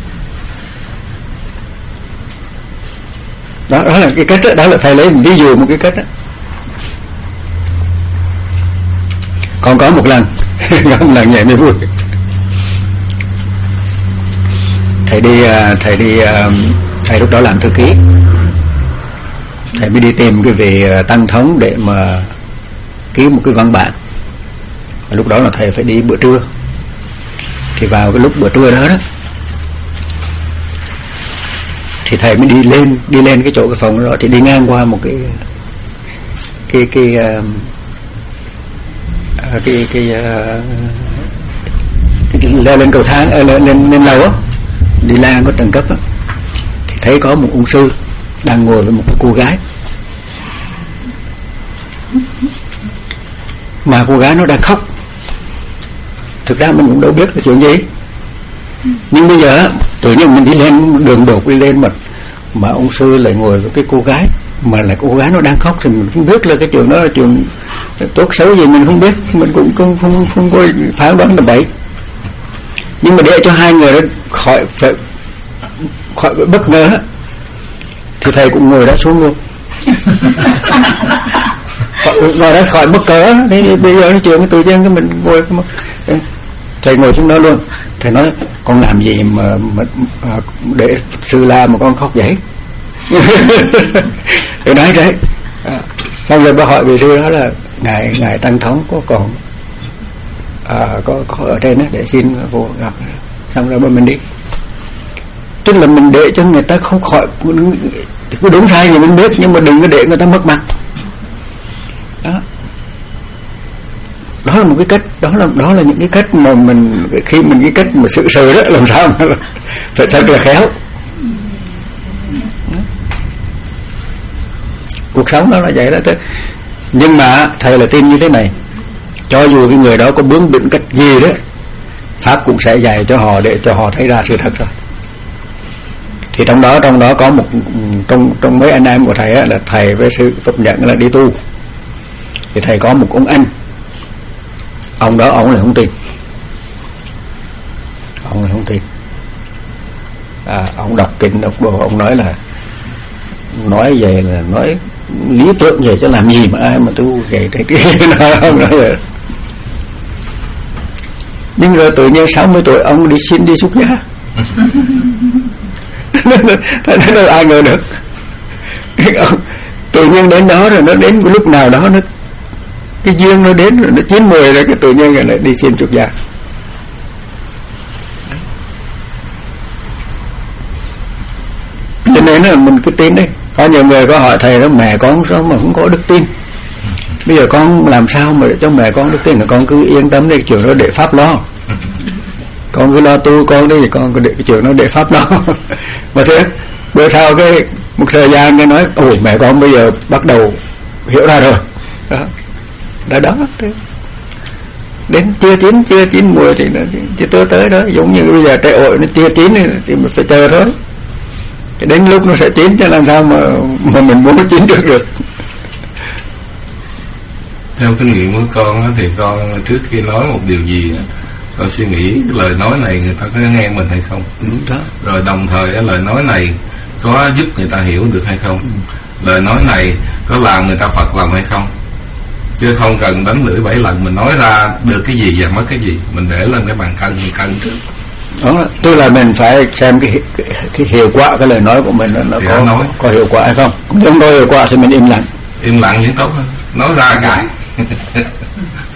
S2: Đó, đó là cái cách đó, đó là thầy lấy ví dụ một cái cách đó. Còn có một lần có một lần vậy mới vui. Thầy đi thầy đi thầy lúc đó làm thư ký, thầy mới đi tìm cái vị tăng thống để mà ký một cái văn bản. Và lúc đó là thầy phải đi bữa trưa. Thì vào cái lúc bữa trưa đó đó, thì thầy mới đi lên đi lên cái chỗ cái phòng đó, thì đi ngang qua một cái cái cái uh, cái cái, uh, cái leo lên cầu thang, uh, lên lên lên lầu á, đi lang có tầng cấp á, thì thấy có một ông sư đang ngồi với một cô gái, mà cô gái nó đang khóc. Thực ra mình cũng đâu biết là chuyện gì, nhưng bây giờ tự nhiên mình đi lên đường đột đi lên mà mà ông sư lại ngồi với cái cô gái, mà là cô gái nó đang khóc, thì mình không biết là cái chuyện đó là chuyện tốt xấu gì, mình không biết, mình cũng không không không có phán đoán là vậy. Nhưng mà để cho hai người đó khỏi phải khỏi bất ngờ thì thầy cũng ngồi đó xuống luôn. Ngồi đó khỏi bất ngờ. Thế bây giờ nói chuyện cái tự nhiên cái mình ngồi, thầy ngồi xuống đó luôn. Thầy nói con làm gì mà, mà để sư la mà con khóc vậy? tôi nói đấy. À, xong rồi bà hỏi vị sư đó là ngài ngài Tăng Thống có còn à, có có ở đây đó để xin vô gặp. Xong rồi mình đi, tức là mình để cho người ta không khỏi cứ đúng sai thì mình biết, nhưng mà đừng có để người ta mất mặt. Đó, đó là một cái cách, đó là đó là những cái cách mà mình khi mình cái cách mà sự sự đó làm sao mà phải thật là khéo. Đó. Cuộc sống đó là vậy đó. Nhưng mà thầy là tin như thế này, cho dù cái người đó có bướng bỉnh cách gì đó, Pháp cũng sẽ dạy cho họ để cho họ thấy ra sự thật rồi. Thì trong đó trong đó có một trong trong mấy anh em của thầy á, là thầy với sư Phật Nhận là đi tu. Thì thầy có một ông anh, ông đó ông là không tin, ông là không tin. À, ông đọc kinh đọc đồ, ông nói là nói về là nói lý tưởng về cho làm gì mà ai mà tu vậy thế kia. Ông nói vậy. Nhưng rồi tự nhiên sáu mươi tuổi ông đi xin đi xuất gia. Thế nên ai ngờ được. Tự nhiên đến đó rồi, nó đến cái lúc nào đó nó cái duyên nó đến rồi, nó chín mười rồi, cái tự nhiên rồi lại đi xin xuất gia. Cho nên là mình cứ tin đấy. Có nhiều người có hỏi thầy đó, mẹ con sao mà không có đức tin, bây giờ con làm sao mà để cho mẹ con đức tin? Là con cứ yên tâm đi, cái chuyện đó để Pháp lo, con cứ lo tu con đi, con cứ để cái chuyện nó để Pháp lo. Mà thế bữa sau cái một thời gian cái nói ôi mẹ con bây giờ bắt đầu hiểu ra rồi đó, đã đó thế. Đến chưa chín chưa chín mùi thì nó chưa tới tới đó, giống như bây giờ trái ổi nó chưa chín thì mình phải chờ thôi, đến lúc nó sẽ chín chứ làm sao mà mà mình muốn nó chín được được.
S1: Theo kinh nghiệm của con á, thì con trước khi nói một điều gì á, con suy nghĩ cái lời nói này người ta có nghe mình hay không,
S2: Ừ, đó.
S1: rồi đồng thời cái lời nói này có giúp người ta hiểu được hay không, ừ. lời nói này có làm người ta phật lòng hay không, chứ không cần đánh lưỡi bảy lần mình nói ra được cái gì và mất cái gì, mình để lên cái bàn cân mình cân trước.
S2: Đó, tức là mình phải xem cái cái, cái hiệu quả cái lời nói của mình nó
S1: thì
S2: có
S1: nói.
S2: có hiệu quả hay không. Không có hiệu quả thì mình im lặng.
S1: Im lặng vẫn tốt hơn, nói ra cái